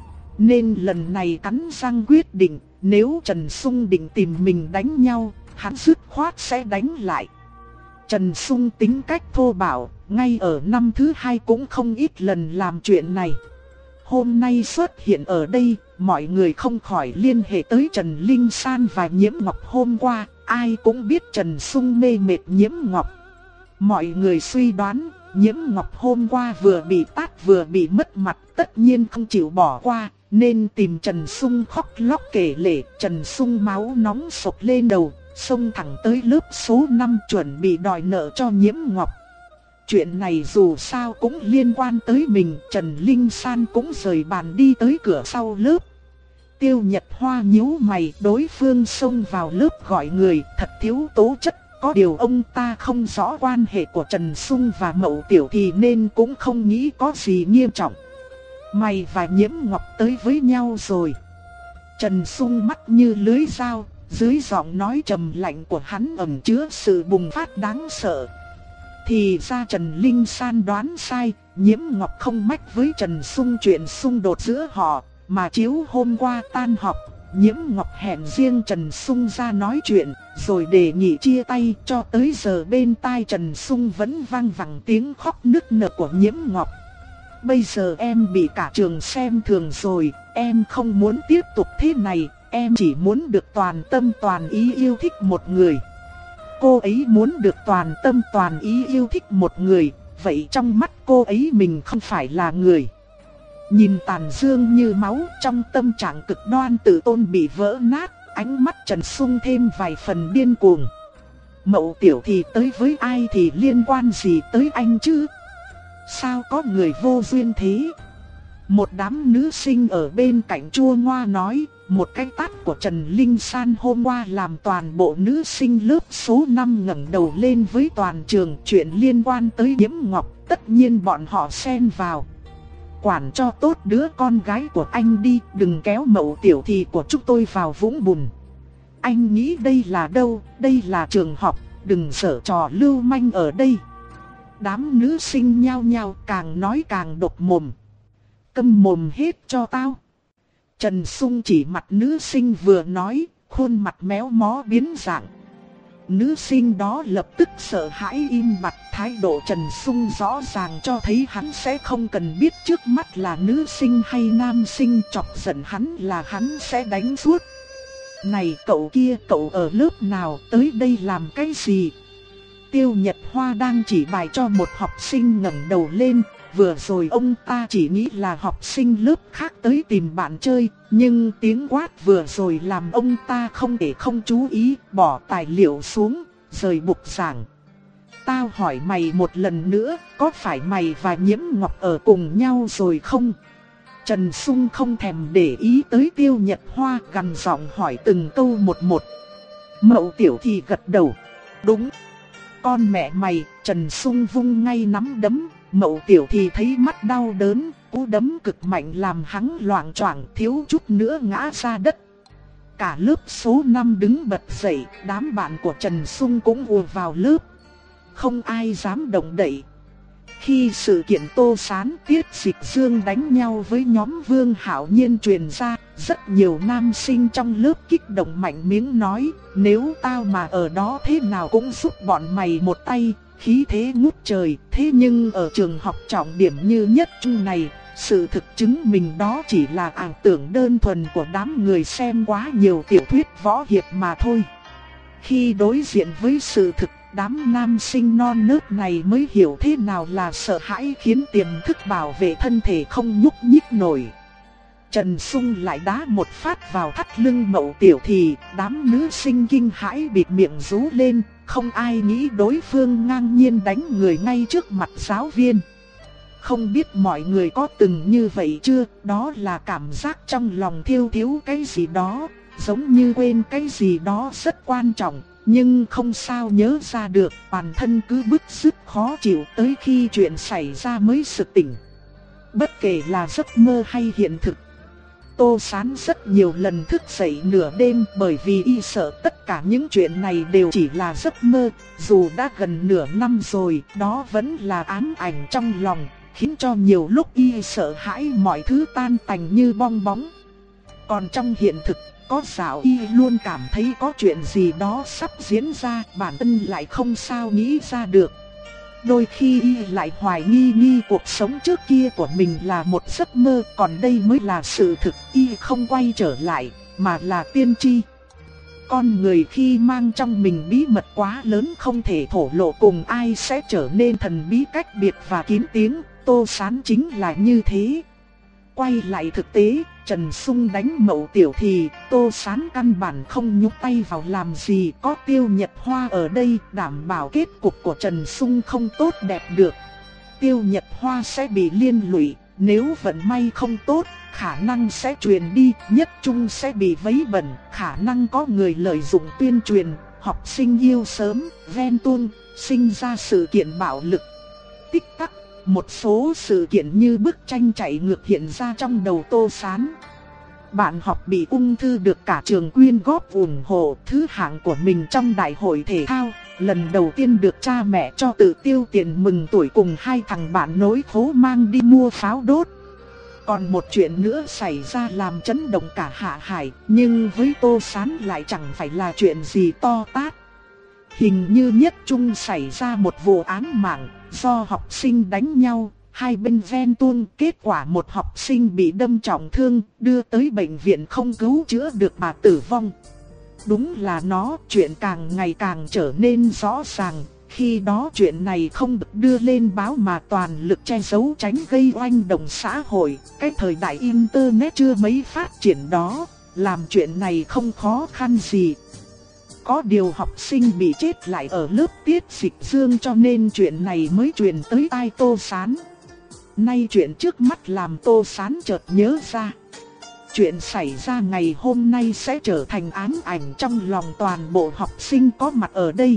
Nên lần này cắn răng quyết định, nếu Trần Sung định tìm mình đánh nhau, hắn dứt khoát sẽ đánh lại. Trần Sung tính cách thô bạo, ngay ở năm thứ hai cũng không ít lần làm chuyện này. Hôm nay xuất hiện ở đây, mọi người không khỏi liên hệ tới Trần Linh San và Nhiễm Ngọc hôm qua. Ai cũng biết Trần Sung mê mệt Nhiễm Ngọc. Mọi người suy đoán, Nhiễm Ngọc hôm qua vừa bị tát vừa bị mất mặt, tất nhiên không chịu bỏ qua, nên tìm Trần Sung khóc lóc kể lể. Trần Sung máu nóng sộc lên đầu, xông thẳng tới lớp số năm chuẩn bị đòi nợ cho Nhiễm Ngọc. Chuyện này dù sao cũng liên quan tới mình, Trần Linh San cũng rời bàn đi tới cửa sau lớp. Tiêu Nhật Hoa nhíu mày, đối phương xông vào lớp gọi người, thật thiếu tố chất. Có điều ông ta không rõ quan hệ của Trần Sung và Mậu Tiểu Thì nên cũng không nghĩ có gì nghiêm trọng. Mày và Nhiễm Ngọc tới với nhau rồi. Trần Sung mắt như lưới dao, dưới giọng nói trầm lạnh của hắn ẩn chứa sự bùng phát đáng sợ. Thì ra Trần Linh San đoán sai, Nhiễm Ngọc không mách với Trần Sung chuyện xung đột giữa họ, mà chiếu hôm qua tan học, Nhiễm Ngọc hẹn riêng Trần Sung ra nói chuyện, rồi đề nghị chia tay. Cho tới giờ bên tai Trần Sung vẫn vang vẳng tiếng khóc nức nở của Nhiễm Ngọc. Bây giờ em bị cả trường xem thường rồi, em không muốn tiếp tục thế này, em chỉ muốn được toàn tâm toàn ý yêu thích một người. Cô ấy muốn được toàn tâm toàn ý yêu thích một người, vậy trong mắt cô ấy mình không phải là người. Nhìn tàn dương như máu, trong tâm trạng cực đoan tự tôn bị vỡ nát, ánh mắt Trần Sung thêm vài phần điên cuồng. Mậu Tiểu Thì tới với ai thì liên quan gì tới anh chứ? Sao có người vô duyên thế? Một đám nữ sinh ở bên cạnh chua ngoa nói, một cái tát của Trần Linh San hôm qua làm toàn bộ nữ sinh lớp số năm ngẩng đầu lên với toàn trường. Chuyện liên quan tới Nhiễm Ngọc, tất nhiên bọn họ xen vào. Quản cho tốt đứa con gái của anh đi, đừng kéo Mậu Tiểu Thì của chúng tôi vào vũng bùn. Anh nghĩ đây là đâu? Đây là trường học, đừng giở trò lưu manh ở đây. Đám nữ sinh nhao nhao, càng nói càng độc mồm. Câm mồm hết cho tao. Trần Sung chỉ mặt nữ sinh vừa nói, khuôn mặt méo mó biến dạng. Nữ sinh đó lập tức sợ hãi im bặt, thái độ Trần Sung rõ ràng cho thấy hắn sẽ không cần biết trước mắt là nữ sinh hay nam sinh, chọc giận hắn là hắn sẽ đánh suốt. Này cậu kia, cậu ở lớp nào, tới đây làm cái gì? Tiêu Nhật Hoa đang chỉ bài cho một học sinh ngẩng đầu lên. Vừa rồi ông ta chỉ nghĩ là học sinh lớp khác tới tìm bạn chơi, nhưng tiếng quát vừa rồi làm ông ta không thể không chú ý, bỏ tài liệu xuống, rời bục giảng. Tao hỏi mày một lần nữa, có phải mày và Nhiễm Ngọc ở cùng nhau rồi không? Trần Sung không thèm để ý tới Tiêu Nhật Hoa, gằn giọng hỏi từng câu một một. Mậu Tiểu thì gật đầu. Đúng. Con mẹ mày, Trần Sung vung ngay nắm đấm. Mậu Tiểu thì thấy mắt đau đớn, cú đấm cực mạnh làm hắn loạng choạng, thiếu chút nữa ngã ra đất. Cả lớp số năm đứng bật dậy, đám bạn của Trần Sung cũng ùa vào lớp. Không ai dám động đậy. Khi sự kiện Tô Sán Tiết Dịch Dương đánh nhau với nhóm Vương Hạo Nhiên truyền ra, rất nhiều nam sinh trong lớp kích động mạnh miếng nói, nếu tao mà ở đó thế nào cũng giúp bọn mày một tay. Khí thế ngút trời, thế nhưng ở trường học trọng điểm như Nhất Trung này, sự thực chứng minh đó chỉ là ảo tưởng đơn thuần của đám người xem quá nhiều tiểu thuyết võ hiệp mà thôi. Khi đối diện với sự thực, đám nam sinh non nớt này mới hiểu thế nào là sợ hãi khiến tiềm thức bảo vệ thân thể không nhúc nhích nổi. Trần Sung lại đá một phát vào thắt lưng Mậu Tiểu thì, đám nữ sinh kinh hãi bịt miệng rú lên. Không ai nghĩ đối phương ngang nhiên đánh người ngay trước mặt giáo viên. Không biết mọi người có từng như vậy chưa, đó là cảm giác trong lòng thiêu thiếu cái gì đó, giống như quên cái gì đó rất quan trọng, nhưng không sao nhớ ra được, bản thân cứ bứt rứt khó chịu tới khi chuyện xảy ra mới sực tỉnh. Bất kể là giấc mơ hay hiện thực, Tô Sán rất nhiều lần thức dậy nửa đêm bởi vì y sợ tất cả những chuyện này đều chỉ là giấc mơ. Dù đã gần nửa năm rồi, đó vẫn là ám ảnh trong lòng, khiến cho nhiều lúc y sợ hãi mọi thứ tan tành như bong bóng. Còn trong hiện thực, có dạo y luôn cảm thấy có chuyện gì đó sắp diễn ra, bản thân lại không sao nghĩ ra được. Đôi khi y lại hoài nghi nghi cuộc sống trước kia của mình là một giấc mơ, còn đây mới là sự thực, y không quay trở lại, mà là tiên tri. Con người khi mang trong mình bí mật quá lớn không thể thổ lộ cùng ai sẽ trở nên thần bí cách biệt và kín tiếng, Tô Sán chính là như thế. Quay lại thực tế, Trần Sung đánh Mậu Tiểu thì Tô Sán căn bản không nhúc tay vào làm gì, có Tiêu Nhật Hoa ở đây đảm bảo kết cục của Trần Sung không tốt đẹp được. Tiêu Nhật Hoa sẽ bị liên lụy, nếu vận may không tốt, khả năng sẽ truyền đi, Nhất Trung sẽ bị vấy bẩn, khả năng có người lợi dụng tuyên truyền, học sinh yêu sớm, ghen tuông, sinh ra sự kiện bạo lực. Tích tắc. Một số sự kiện như bức tranh chạy ngược hiện ra trong đầu Tô Sán. Bạn học bị ung thư được cả trường quyên góp ủng hộ thứ hạng của mình trong đại hội thể thao. Lần đầu tiên được cha mẹ cho tự tiêu tiền mừng tuổi cùng hai thằng bạn nối khố mang đi mua pháo đốt. Còn một chuyện nữa xảy ra làm chấn động cả Hạ Hải, nhưng với Tô Sán lại chẳng phải là chuyện gì to tát. Hình như Nhất Trung xảy ra một vụ án mạng, do học sinh đánh nhau, hai bên ghen tuông, kết quả một học sinh bị đâm trọng thương, đưa tới bệnh viện không cứu chữa được mà tử vong. Đúng là nó, chuyện càng ngày càng trở nên rõ ràng, khi đó chuyện này không được đưa lên báo mà toàn lực che giấu tránh gây oanh động xã hội, cái thời đại internet chưa mấy phát triển đó, làm chuyện này không khó khăn gì. Có điều học sinh bị chết lại ở lớp Tiết Dịch Dương cho nên chuyện này mới truyền tới tai Tô Sán. Nay chuyện trước mắt làm Tô Sán chợt nhớ ra. Chuyện xảy ra ngày hôm nay sẽ trở thành ám ảnh trong lòng toàn bộ học sinh có mặt ở đây.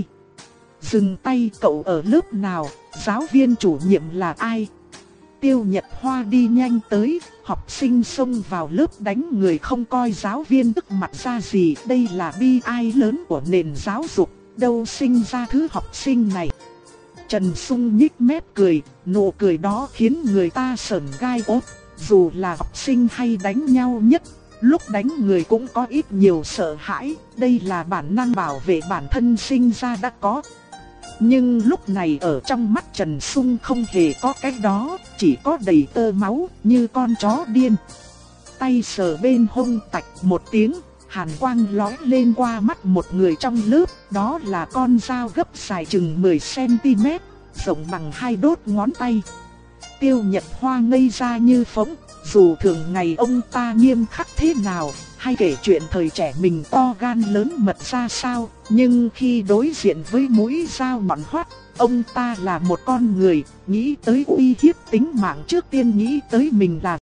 Dừng tay, cậu ở lớp nào, giáo viên chủ nhiệm là ai? Tiêu Nhật Hoa đi nhanh tới, học sinh xông vào lớp đánh người không coi giáo viên tức mặt ra gì. Đây là bi ai lớn của nền giáo dục, đâu sinh ra thứ học sinh này. Trần Sung nhích mép cười, nụ cười đó khiến người ta sởn gai ốt. Dù là học sinh hay đánh nhau nhất, Lúc đánh người cũng có ít nhiều sợ hãi, đây là bản năng bảo vệ bản thân sinh ra đã có. Nhưng lúc này ở trong mắt Trần Sung không hề có cái đó, chỉ có đầy tơ máu như con chó điên. Tay sờ bên hông tạch một tiếng, hàn quang lóe lên qua mắt một người trong lớp, đó là con dao gấp dài chừng mười xăng-ti-mét, rộng bằng hai đốt ngón tay. Tiêu Nhật Hoa ngây ra như phỗng, dù thường ngày ông ta nghiêm khắc thế nào, hay kể chuyện thời trẻ mình to gan lớn mật ra sao, nhưng khi đối diện với mũi dao nhọn hoắt, ông ta là một con người, nghĩ tới uy hiếp tính mạng trước tiên nghĩ tới mình là